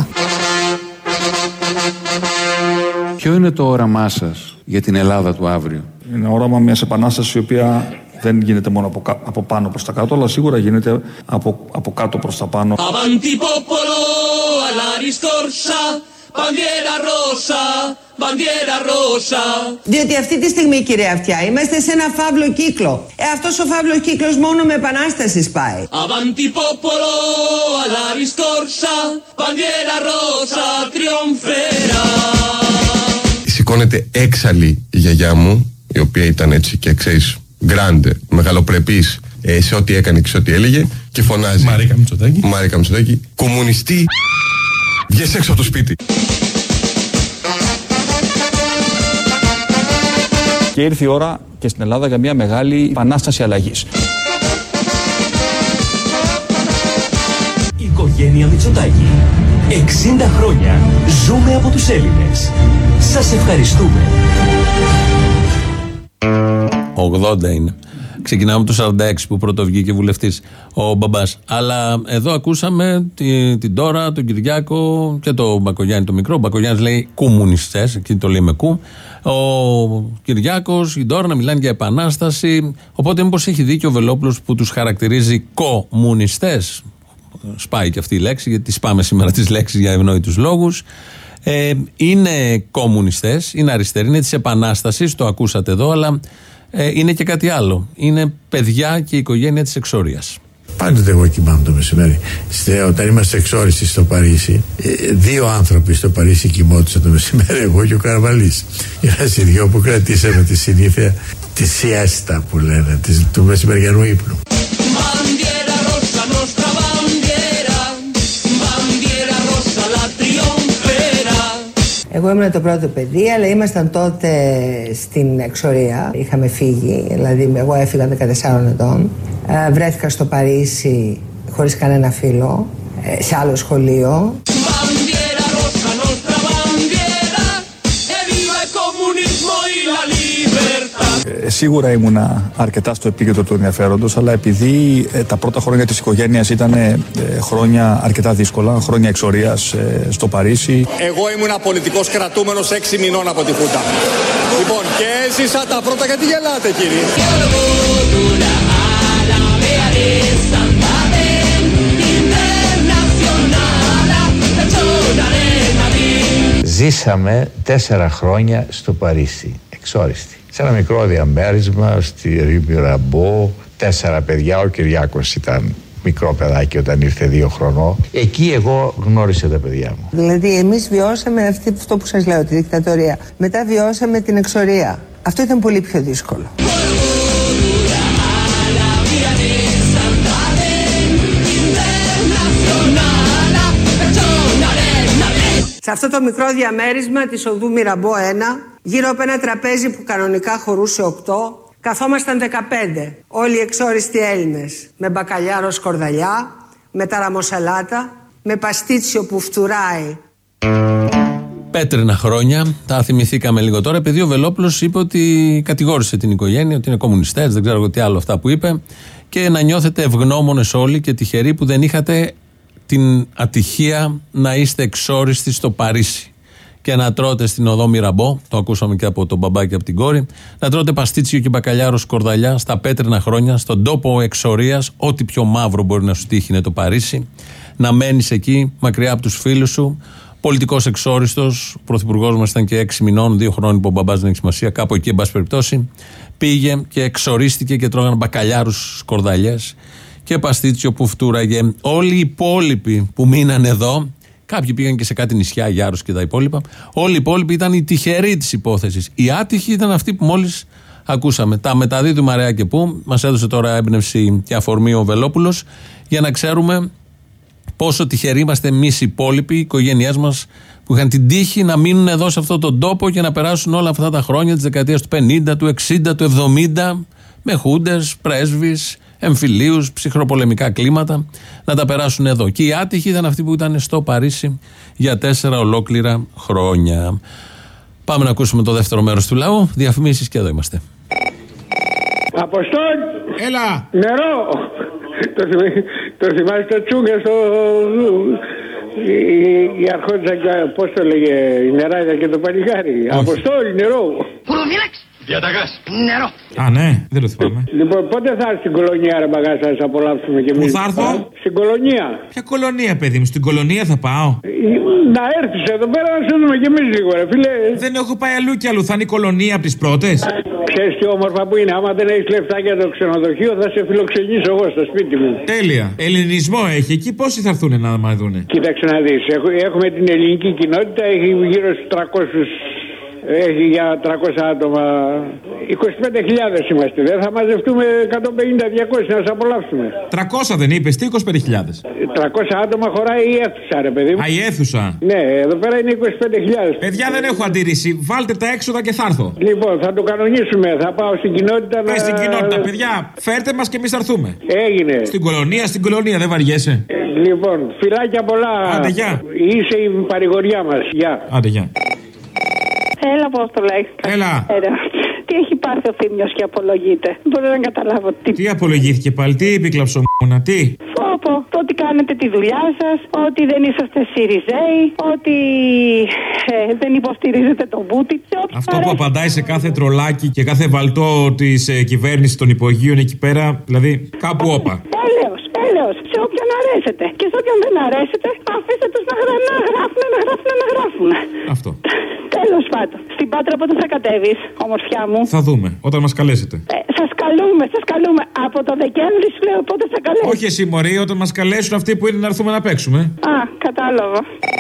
Ποιο είναι το όραμά σας για την Ελλάδα του αύριο? Είναι όραμα μιας επανάστασης η οποία δεν γίνεται μόνο από πάνω προς τα κάτω, αλλά σίγουρα γίνεται από κάτω προς τα πάνω. Avanti popolo alla ristorsa, bandiera rosa, bandiera rosa. Διότι αυτή τη στιγμή, κυρία Αυτιά, είμαστε σε ένα φαύλο κύκλο. Αυτός ο φαύλος κύκλος μόνο με επανάσταση πάει. Avanti popolo alla ristorsa, bandiera rosa, trionfera. Σηκώνεται έξαλλη η γιαγιά μου, η οποία ήταν έτσι και ξέρεις, γκράντε, μεγαλοπρεπής σε ό,τι έκανε και σε ό,τι έλεγε, και φωνάζει Μαρίκα Μητσοτάκη, κομμουνιστή, βγες έξω από το σπίτι. Και ήρθε η ώρα και στην Ελλάδα για μια μεγάλη επανάσταση αλλαγής. Οικογένεια Μητσοτάκη. 60 χρόνια ζούμε από τους Έλληνες. Σας ευχαριστούμε. 80 είναι. Ξεκινάμε από το 46 που πρώτο βγήκε βουλευτής ο μπαμπάς. Αλλά εδώ ακούσαμε την Τώρα, τον Κυριάκο και τον Μπακογιάννη το μικρό. Ο Μπακογιάννης λέει κομμουνιστές, εκεί το λέει με κου. Ο Κυριάκος, η Τώρα να μιλάνε για επανάσταση. Οπότε μήπως έχει δίκιο ο Βελόπουλος που τους χαρακτηρίζει κομμουνιστές? Σπάει και αυτή η λέξη, γιατί σπάμε σήμερα τις λέξεις για ευνόητους λόγους. Είναι κομμουνιστές, είναι αριστεροί, είναι της επανάστασης, το ακούσατε εδώ, αλλά είναι και κάτι άλλο. Είναι παιδιά και η οικογένεια της εξορίας. Πάντοτε εγώ κοιμάμαι το μεσημέρι. Όταν είμαστε εξόριστοι στο Παρίσι, 2 άνθρωποι στο Παρίσι κοιμόντουσαν το μεσημέρι, εγώ και ο Καρβαλής. Είμαστε οι 2 που κρατήσαμε τη συνήθεια, τη σιέστα που λένε, του μεσημεριανού ύπνου. Εγώ ήμουν το πρώτο παιδί, αλλά ήμασταν τότε στην εξορία. Είχαμε φύγει, δηλαδή εγώ έφυγα 14 ετών. Βρέθηκα στο Παρίσι χωρίς κανένα φίλο, σε άλλο σχολείο. Σίγουρα ήμουνα αρκετά στο επίκεντρο του ενδιαφέροντος, αλλά επειδή τα πρώτα χρόνια της οικογένειας ήταν χρόνια αρκετά δύσκολα, χρόνια εξορίας στο Παρίσι. Εγώ ήμουνα πολιτικός κρατούμενος 6 μηνών από τη Χούντα. Λοιπόν, και έζησα τα πρώτα, γιατί γελάτε κύριε. Ζήσαμε 4 χρόνια στο Παρίσι, εξόριστη. Σε ένα μικρό διαμέρισμα στη Ρue Mirabeau, 4 παιδιά, ο Κυριάκος ήταν μικρό παιδάκι όταν ήρθε 2 χρονών. Εκεί εγώ γνώρισα τα παιδιά μου. Δηλαδή εμείς βιώσαμε αυτό που σας λέω, τη δικτατορία. Μετά βιώσαμε την εξορία. Αυτό ήταν πολύ πιο δύσκολο. Σε αυτό το μικρό διαμέρισμα της οδού Μιραμπό 1, γύρω από ένα τραπέζι που κανονικά χωρούσε 8, καθόμασταν 15, όλοι οι εξόριστοι Έλληνες, με μπακαλιάρο σκορδαλιά, με ταραμοσαλάτα, με παστίτσιο που φτουράει. Πέτρινα χρόνια, τα θυμηθήκαμε λίγο τώρα, επειδή ο Βελόπουλος είπε ότι κατηγόρησε την οικογένεια, ότι είναι κομμουνιστές, δεν ξέρω τι άλλο αυτά που είπε, και να νιώθετε ευγνώμονες όλοι και τυχεροί που δεν είχατε την ατυχία να είστε εξόριστοι στο Παρίσι και να τρώτε στην οδό Μιραμπό, το ακούσαμε και από τον μπαμπά και από την κόρη, να τρώτε παστίτσιο και μπακαλιάρο σκορδαλιά στα πέτρινα χρόνια, στον τόπο εξορίας, ό,τι πιο μαύρο μπορεί να σου τύχει είναι το Παρίσι, να μένεις εκεί μακριά από τους φίλους σου, πολιτικός εξόριστος, ο πρωθυπουργός μας ήταν και 6 μηνών, 2 χρόνια που ο μπαμπάς δεν έχει σημασία, κάπου εκεί εν πάση περιπτώσει, πήγε και εξορίστηκε και τρώγαν μπακαλιάρους σκορδαλιές και παστίτσιο που φτούραγε. Όλοι οι υπόλοιποι που μείναν εδώ, κάποιοι πήγαν και σε κάτι νησιά, Γιάρους και τα υπόλοιπα, όλοι οι υπόλοιποι ήταν οι τυχεροί της υπόθεσης. Οι άτυχοι ήταν αυτοί που μόλις ακούσαμε. Τα μεταδίδουμε αραιά και πού. Μας έδωσε τώρα έμπνευση και αφορμή ο Βελόπουλος για να ξέρουμε πόσο τυχεροί είμαστε εμείς οι υπόλοιποι, οι οικογένειές μας που είχαν την τύχη να μείνουν εδώ σε αυτόν τον τόπο και να περάσουν όλα αυτά τα χρόνια της δεκαετίας του 50, του 60, του 70 με χούντες, πρέσβεις, εμφυλίους, ψυχροπολεμικά κλίματα, να τα περάσουν εδώ. Και οι άτυχοι ήταν αυτοί που ήταν στο Παρίσι για 4 ολόκληρα χρόνια. Πάμε να ακούσουμε το δεύτερο μέρος του λαού. Διαφημίσεις και εδώ είμαστε. Αποστόλ! Έλα! Νερό! Το θυμάσαι το τσούγκα στο... Η αρχόντζα, πώς το λέγε, η νεράδια και το παλικάρι. Αποστόλ, νερό! Προφύλαξη! Διαταγάς! Νερό! Α, ναι, δεν το θυμάμαι. Λοιπόν, πότε θα έρθει στην κολονία, ρε μπαγά, θα σας απολαύσουμε κι εμείς. Πού θα έρθω? Στην κολονία. Ποια κολονία, παιδί μου, στην κολονία θα πάω. Να έρθεις εδώ πέρα να σου δούμε κι εμείς λίγο, ρε φίλε. Δεν έχω πάει αλλού κι αλλού, θα είναι η κολονία από τις πρώτες. Ξέρεις τι όμορφα που είναι, άμα δεν έχεις λεφτά για το ξενοδοχείο, θα σε φιλοξενήσω εγώ στο σπίτι μου. Τέλεια. Ελληνισμό έχει, εκεί πόσοι θα έρθουν να μα δούνε? Κοίταξε να δεις, έχουμε την ελληνική κοινότητα, έχει γύρω στους 300. Έχει για 300 άτομα. 25.000 είμαστε. Δεν θα μαζευτούμε 150-200 να σας απολαύσουμε. 300 δεν είπες, τι 25.000? 300 άτομα χωράει η αίθουσα, ρε παιδί μου. Α, η αίθουσα. Ναι, εδώ πέρα είναι 25.000. Παιδιά, δεν έχω αντίρρηση. Βάλτε τα έξοδα και θα έρθω. Λοιπόν, θα το κανονίσουμε. Θα πάω στην κοινότητα να. Στην κοινότητα, παιδιά, φέρτε μας και εμείς θα έρθουμε. Έγινε. Στην κολονία, δεν βαριέσαι. Λοιπόν, φιλάκια πολλά. Άντε, γεια. Είσαι η παρηγοριά μας. Γεια. Άντε, γεια. Έλα, πώς το λέει. Έλα. Τι έχει πάθει ο Θήμιος και απολογείται? Δεν μπορώ να καταλάβω τι. Τι απολογήθηκε πάλι, τι είπε η κλαψομούνα, τι? Φόπο, το ότι κάνετε τη δουλειά σας, ότι δεν είσαστε Σιριζέοι, ότι δεν υποστηρίζετε τον Βούτι. Αυτό που απαντάει σε κάθε τρολάκι και κάθε βαλτό της κυβέρνησης των υπογείων εκεί πέρα, δηλαδή κάπου όπα. Έλεος, σε όποιον αρέσετε. Και σε όποιον δεν αρέσετε, αφήστε τους να γράφουν. Αυτό. Τέλος πάντων. Στην Πάτρα πότε θα κατέβεις, ομορφιά μου? Θα δούμε, όταν μας καλέσετε. Σας καλούμε. Από το Δεκέμβρη σου λέω πότε θα καλέσετε. Όχι εσύ μωρή, όταν μας καλέσουν αυτοί που είναι να έρθουμε να παίξουμε. Α, κατάλαβα.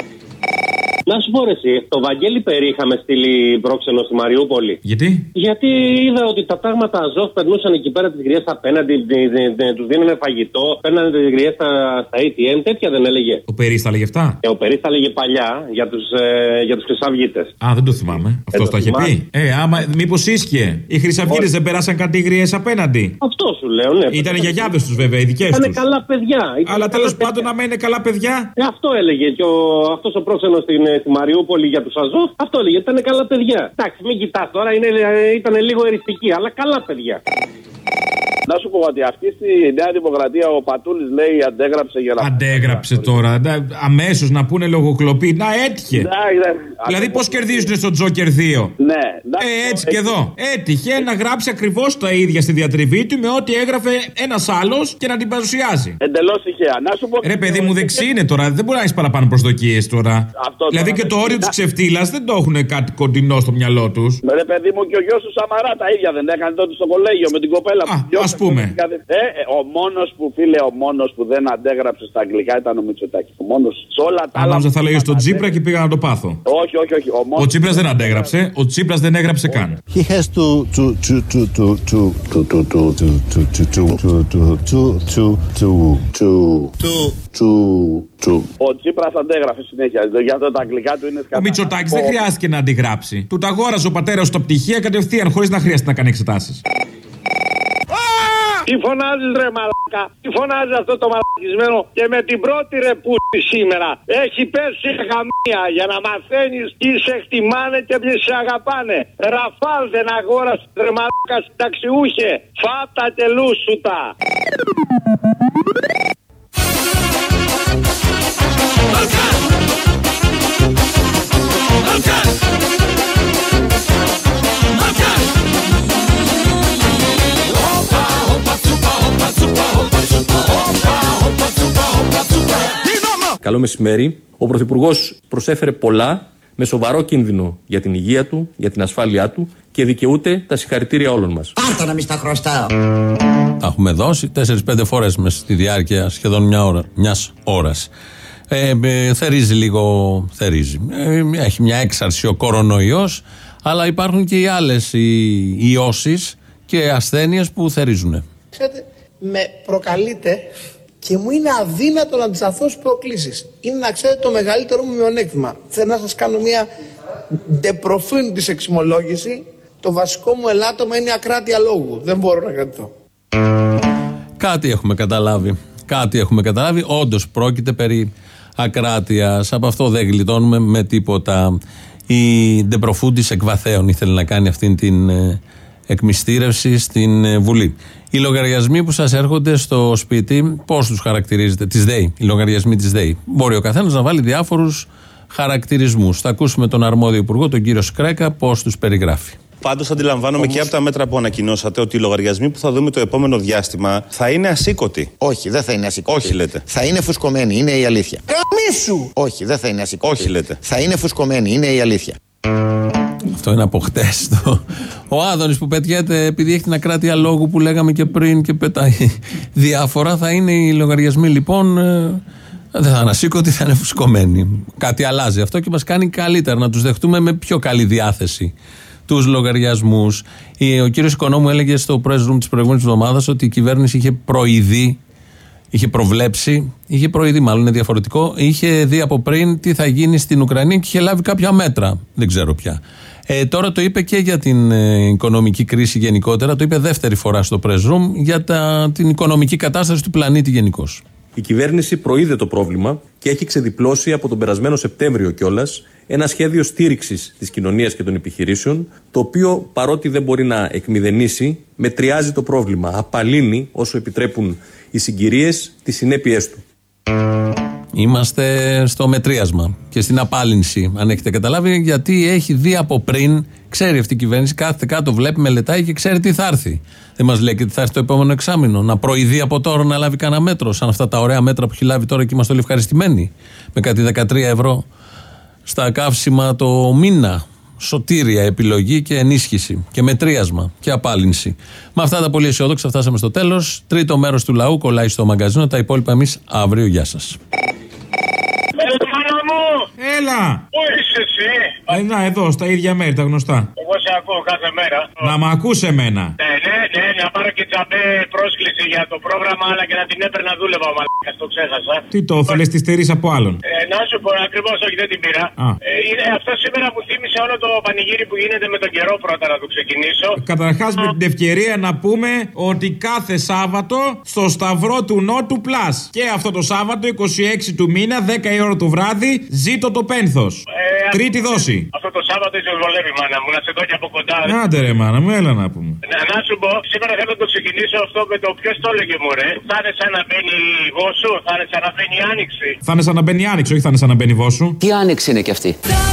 Να σου πω εσύ, το Βαγγέλη Περί είχαμε στείλει πρόξενο στη Μαριούπολη. Γιατί? Γιατί είδα ότι τα πράγματα Αζόφ περνούσαν εκεί πέρα τις γριές απέναντι, τους δίνανε φαγητό, παίρνανε τις γριές στα ATM, τέτοια δεν έλεγε. Ο Περί τα έλεγε αυτά? Ο Περί τα έλεγε παλιά για τους χρυσαυγίτες. Α, δεν το θυμάμαι. Αυτό τα είχε πει. Άμα μήπως ίσχυε. Οι χρυσαυγίτες δεν περάσαν κάτι γριές απέναντι? Αυτό σου λέω, ναι. Ήταν οι γιαγιάδες τους βέβαια, οι δικές τους. Ήταν καλά παιδιά. Αλλά τέλος πάντων, άμα είναι καλά παιδιά. Αυτό έλεγε και αυτός ο πρόξενος στην στη Μαριούπολη για τους Αζόφ, αυτό έλεγε, ήταν καλά παιδιά. Εντάξει, μην κοιτάς τώρα, ήταν λίγο εριστική, αλλά καλά παιδιά. Να σου πω ότι αυτή στη Νέα Δημοκρατία ο Πατούλης λέει αντέγραψε για να. Αντέγραψε τώρα. Αμέσως να πούνε λογοκλοπή. Να έτυχε. Δηλαδή πώς κερδίζουν στο Τζόκερ 2. Ναι. Έτσι και εδώ. Έτυχε να γράψει ακριβώς τα ίδια στη διατριβή του με ό,τι έγραφε ένας άλλος και να την παρουσιάζει. Εντελώς τυχαία. Να σου πω. Ρε παιδί μου, δεξί είναι τώρα. Δεν μπορεί να έχει παραπάνω προσδοκίες τώρα. Δηλαδή και το όριο της ξεφτύλας δεν το έχουν κάτι κοντινό στο μυαλό τους. Ρε παιδί μου, και ο γιος του Σαμαρά τα ίδια δεν έκανε τότε στο κολέγιο με την κοπέλα που. Ας πούμε. Ο μόνος που δεν αντέγραψε στα αγγλικά ήταν ο Μητσοτάκης. Ο μόνος σε όλα τα άλλα. Αν θα λέγει στον Τσίπρα και πήγα να το πάθω. Όχι. Ο Τσίπρας δεν αντέγραψε. Ο Τσίπρας δεν έγραψε καν. He has Ο Τσίπρας αντέγραφε συνέχεια. Γι' αυτό τα αγγλικά του είναι σκατά. Ο Μητσοτάκης δεν χρειάστηκε να αντιγράψει. Του τα αγόρασε ο πατέρας στα πτυχία κατευθείαν χωρίς να χρειάζεται να κάνει εξετάσεις. Τι φωνάζεις ρε μαλάκα, τι φωνάζεις αυτό το μαλακισμένο και με την πρώτη ρε πούτη σήμερα. Έχει πέσει χαμία για να μαθαίνεις τι σε εκτιμάνε και ποιοι σε αγαπάνε. Ραφάλ δεν αγόρασε ρε μαλάκα συνταξιούχε. Φάτα και λούσουτα. Καλό μεσημέρι. Ο Πρωθυπουργός προσέφερε πολλά με σοβαρό κίνδυνο για την υγεία του, για την ασφάλειά του και δικαιούται τα συγχαρητήρια όλων μας. Πάρτα να μην στα χρωστάω. Τα έχουμε δώσει 4-5 φορές μέσα στη διάρκεια σχεδόν μιας ώρας. Θερίζει λίγο, έχει μια έξαρση ο κορονοϊός, αλλά υπάρχουν και οι άλλες ιώσεις και ασθένειες που θερίζουν. Ξέρετε, με προκαλείτε και μου είναι αδύνατο να αντισταθώ στις προκλήσεις. Είναι, να ξέρετε, το μεγαλύτερο μου μειονέκτημα. Θέλω να σας κάνω μια ντεπροφήν της εξημολόγηση. Το βασικό μου ελάττωμα είναι η ακράτεια λόγου. Δεν μπορώ να κρατηθώ. Κάτι έχουμε καταλάβει. Όντως πρόκειται περί ακράτειας. Από αυτό δεν γλιτώνουμε με τίποτα. Η ντεπροφούντης εκβαθέων ήθελε να κάνει αυτήν την εκμυστήρευση στην Βουλή. Οι λογαριασμοί που σας έρχονται στο σπίτι, πώς τους χαρακτηρίζετε? Της ΔΕΗ, οι λογαριασμοί της ΔΕΗ. Μπορεί ο καθένας να βάλει διάφορους χαρακτηρισμούς. Θα ακούσουμε τον αρμόδιο υπουργό, τον κύριο Σκρέκα, πώς τους περιγράφει. Πάντως αντιλαμβάνομαι και από τα μέτρα που ανακοινώσατε ότι οι λογαριασμοί που θα δούμε το επόμενο διάστημα θα είναι ασήκωτοι. Όχι, δεν θα είναι ασήκωτοι. Όχι λέτε. Θα είναι φουσκωμένοι, είναι η αλήθεια. Καμίσου! Όχι, δεν θα είναι ασήκωτοι. Όχι λέτε. Θα είναι φουσκωμένοι, είναι η αλήθεια. Αυτό είναι από χτες. Ο Άδωνης που πετιέται επειδή έχει την ακράτεια λόγου που λέγαμε και πριν και πετάει διάφορα. Θα είναι οι λογαριασμοί λοιπόν. Δεν θα είναι ασήκωτοι, θα είναι φουσκωμένοι. Κάτι αλλάζει αυτό και μας κάνει καλύτερα να τους δεχτούμε με πιο καλή διάθεση τους λογαριασμούς. Ο κύριος Οικονόμου έλεγε στο press room της προηγούμενης εβδομάδας ότι η κυβέρνηση είχε προηδεί μάλλον, είναι διαφορετικό, είχε δει από πριν τι θα γίνει στην Ουκρανία και είχε λάβει κάποια μέτρα, δεν ξέρω πια. Τώρα το είπε και για την οικονομική κρίση γενικότερα, το είπε δεύτερη φορά στο press room για την οικονομική κατάσταση του πλανήτη γενικώς. Η κυβέρνηση προείδε το πρόβλημα και έχει ξεδιπλώσει από τον περασμένο Σεπτέμβριο κιόλας ένα σχέδιο στήριξης της κοινωνίας και των επιχειρήσεων, το οποίο παρότι δεν μπορεί να εκμηδενήσει, μετριάζει το πρόβλημα, απαλύνει όσο επιτρέπουν οι συγκυρίες τις συνέπειές του. Είμαστε στο μετρίασμα και στην απάλυνση, αν έχετε καταλάβει, γιατί έχει δει από πριν, ξέρει αυτή η κυβέρνηση, κάθεται κάτω, βλέπει, μελετάει και ξέρει τι θα έρθει. Δεν μας λέει και τι θα έρθει το επόμενο εξάμηνο. Να προειδεί από τώρα να λάβει κανένα μέτρο, σαν αυτά τα ωραία μέτρα που έχει λάβει τώρα και είμαστε όλοι ευχαριστημένοι. Με κάτι 13 ευρώ στα καύσιμα το μήνα. Σωτήρια, επιλογή και ενίσχυση και μετρίασμα και απάλυνση. Με αυτά τα πολύ αισιόδοξα φτάσαμε στο τέλος. Τρίτο μέρος του λαού κολλάει στο μαγκαζίνο. Τα υπόλοιπα εμείς αύριο. Γεια σας. Έλα! Πού είσαι εσύ? Εδώ, στα ίδια μέρη, τα γνωστά. Εγώ σε ακούω κάθε μέρα. Να μ' ακούς εμένα. Ναι, να πάρω και τσαμπέ πρόσκληση για το πρόγραμμα, αλλά και να την έπαιρνα δούλευα, μαλάκας, το ξέχασα. Τι το θέλεις, τη στερείς από άλλον? Να σου πω, ακριβώς, όχι, δεν την πήρα. Αυτό σήμερα που θύμισε όλο το πανηγύρι που γίνεται με τον καιρό, πρώτα να το ξεκινήσω. Καταρχάς, με την ευκαιρία να πούμε ότι κάθε Σάββατο στο Σταυρό του Νότου Πλάς. Και αυτό το Σάββατο, 26 του μήνα, 10 η ώρα το βράδυ, ζήτω το πένθος. Τρίτη δόση. Αυτό το Σάββατο είσαι βολεύει, μάνα μου, να σε δω και από κοντά. Άντε ρε μάνα μου, έλα να πούμε. Να σου πω, σήμερα θέλω να το ξεκινήσω αυτό με το ποιος το έλεγε μου ρε. Θα είναι σαν να μπαίνει Βόσου, θα είναι σαν να μπαίνει Άνοιξη. Θα είναι σαν να μπαίνει Άνοιξη, όχι θα είναι σαν να μπαίνει Βόσου. Τι Άνοιξη είναι κι αυτή?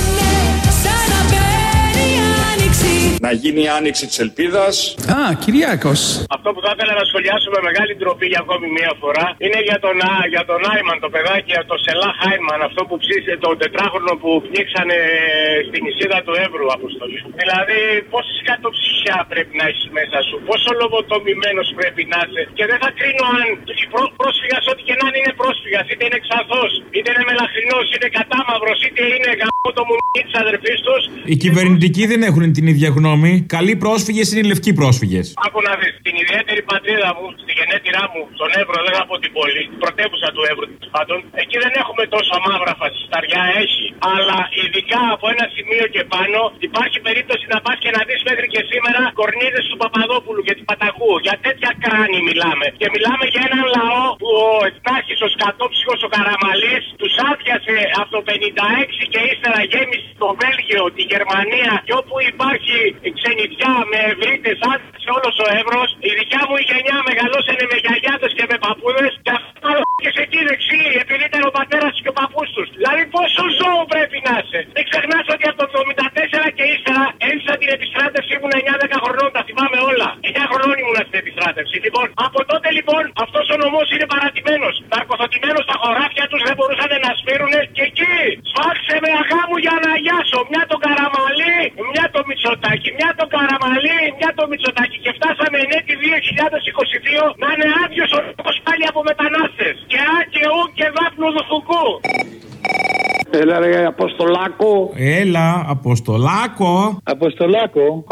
Να γίνει η άνοιξη της ελπίδας. Α, Κυριάκος. Αυτό που θα ήθελα να σχολιάσω με μεγάλη ντροπή για ακόμη μία φορά είναι για τον Άιμαν, το παιδάκι, το Σελάχ Άιμαν, αυτό που ψήσε, το τετράχρονο που πνίξανε στην νησίδα του Εύρου, Αποστολή. Δηλαδή, πόση σκατοψυχιά πρέπει να έχει μέσα σου, πόσο λογοτομημένος πρέπει να είσαι. Και δεν θα κρίνω αν πρόσφυγας, ό,τι και να είναι πρόσφυγας, είτε είναι Ξαθός, είτε είναι Μελαχρινός, είτε κατάμαυρος, είτε είναι γαμό το μουνί της αδερφής τους. Οι κυβερνητικοί δεν έχουν την ίδια γνώμη. Καλοί πρόσφυγες είναι οι λευκοί πρόσφυγες. Άκου να δεις, την ιδιαίτερη πατρίδα μου, στη γενέτειρά μου, στον Εύρο, δεν θα πω την πόλη, την πρωτεύουσα του Εύρου πάντων, εκεί δεν έχουμε τόσα μαύρα φασισταριά, έχει. Αλλά ειδικά από ένα σημείο και πάνω, υπάρχει περίπτωση να πας και να δεις μέχρι και σήμερα κορνίδες του Παπαδόπουλου και του Παταγού. Για τέτοια κράνη μιλάμε. Και μιλάμε για έναν λαό που ο Εθνάρχης, ο Σκατόψυχος, ο Καραμαλής, τους άδειασε από το 56 και ύστερα γέμισε το Βέλγιο, τη Γερμανία και όπου υπάρχει ξενιτιά με ευρύτες άδειασε όλος ο Εύρος. Η δικιά μου η γενιά μεγαλώσανε με γιαγιάδες και με παππούδες και αυτό και σε εκεί δεξί επειδή ήταν ο πατέρας και ο παππούς τους. Δηλαδή πόσο ζώο πρέπει να είσαι. Δεν ξεχνάς ότι από το 74 και ύστερα έζησα την επιστράτευση, ήμουν 9-10 χρονών, τα θυμάμαι όλα. 9 χρονών ήμουν στην επιστράτευση. Λοιπόν, από τότε λοιπόν αυτός ο νομός είναι παρατημένος. Ναρκοθωτημένος στα χωράφια τους, δεν μπορούσαν να σφύρουνε και εκεί. Σφάξε με αγάμου για να αγιάσω. Μια τον Καραμαλή, μια το Μητσοτάκη. Μια τον Καραμαλή, μια το Μητσοτάκη. Και φτάσαμε ενέτη 2022 να είναι άδειος ο τόπος πάλι από μετανάστες. Και α και ου και δάπνου δουθουκού. Έλα ρε Αποστολάκο. Έλα Αποστολάκο. Αποστολάκο.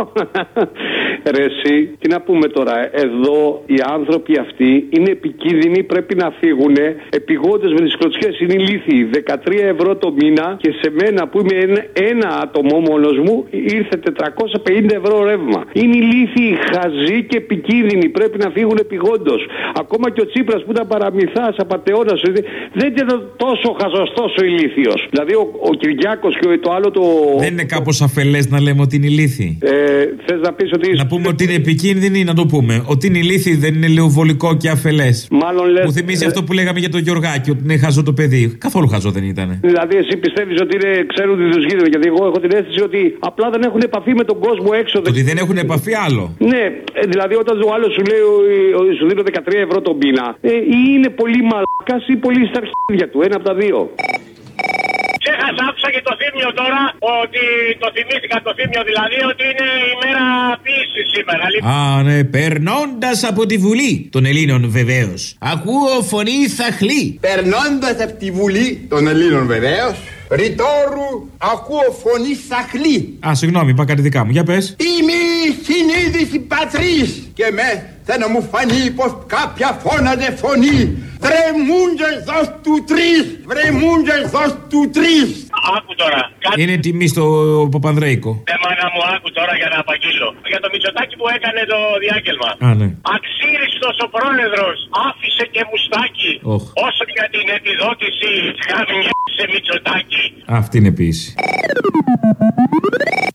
Ρε εσύ, τι να πούμε τώρα. Εδώ οι άνθρωποι αυτοί είναι επικίνδυνοι, πρέπει να φύγουν. Επιγόντως με τις κλωτσιές είναι ηλίθιοι. 13 ευρώ το μήνα και σε μένα που είμαι ένα άτομο μόνος μου ήρθε 450 ευρώ ρεύμα. Είναι ηλίθιοι, χαζοί και επικίνδυνοι. Πρέπει να φύγουν επιγόντως. Ακόμα και ο Τσίπρας που ήταν παραμυθάς, απατεώνας, δεν ήταν τόσο χαζός, τόσο ηλίθιος. Δηλαδή ο Κυριάκος και το άλλο το. Δεν είναι κάπως αφελές να λέμε ότι είναι ηλίθιοι. Θες να πεις ότι. Να πούμε ότι είναι επικίνδυνοι, να το πούμε. Ότι είναι ηλίθιοι δεν είναι λίγο βολικό και αφελές. Μάλλον λες. Μου θυμίζει αυτό που λέγαμε για τον Γιωργάκη, ότι είναι χαζό το παιδί. Καθόλου χαζό δεν ήταν. Δηλαδή εσύ πιστεύεις ότι ξέρουν τι τους γίνεται. Γιατί εγώ έχω την αίσθηση ότι απλά δεν έχουν επαφή με τον κόσμο έξω. Ότι δεν έχουν επαφή άλλο. Ναι, δηλαδή όταν ο άλλος σου λέει σου δίνω 13 ευρώ τον μήνα, ή είναι πολύ μαλάκας ή πολύ στα αρχίδια του. Ένα από τα δύο. Ξέχασα, άκουσα και το θύμιο τώρα, ότι το θυμήθηκα το θύμιο δηλαδή, ότι είναι η μέρα ποίησης σήμερα. Α, ναι, περνώντας από τη Βουλή των Ελλήνων βεβαίως. Ακούω φωνή θαχλή. Περνώντας από τη Βουλή των Ελλήνων βεβαίως. Ρητόρου ακούω φωνή θαχλή. Α, συγγνώμη, είπα κάτι δικά μου, για πες. Είμαι η συνείδηση πατρίς και θα να μου φανεί πως κάποια φώναζε φωνή. Βρεμούντες δώσ' του τρεις. Βρεμούντες δώσ' του τρεις. Άκου τώρα. Είναι τιμή στο Παπανδρέικο. Μάνα μου, άκου τώρα για να απαγγείλω. Για το Μητσοτάκη που έκανε το διάγγελμα. Α, ναι. Αξίριστος ο πρόεδρος άφησε και μουστάκι. Όσο για την επιδότηση χαμιέται Μητσοτάκη. Αυτή είναι ποιήση.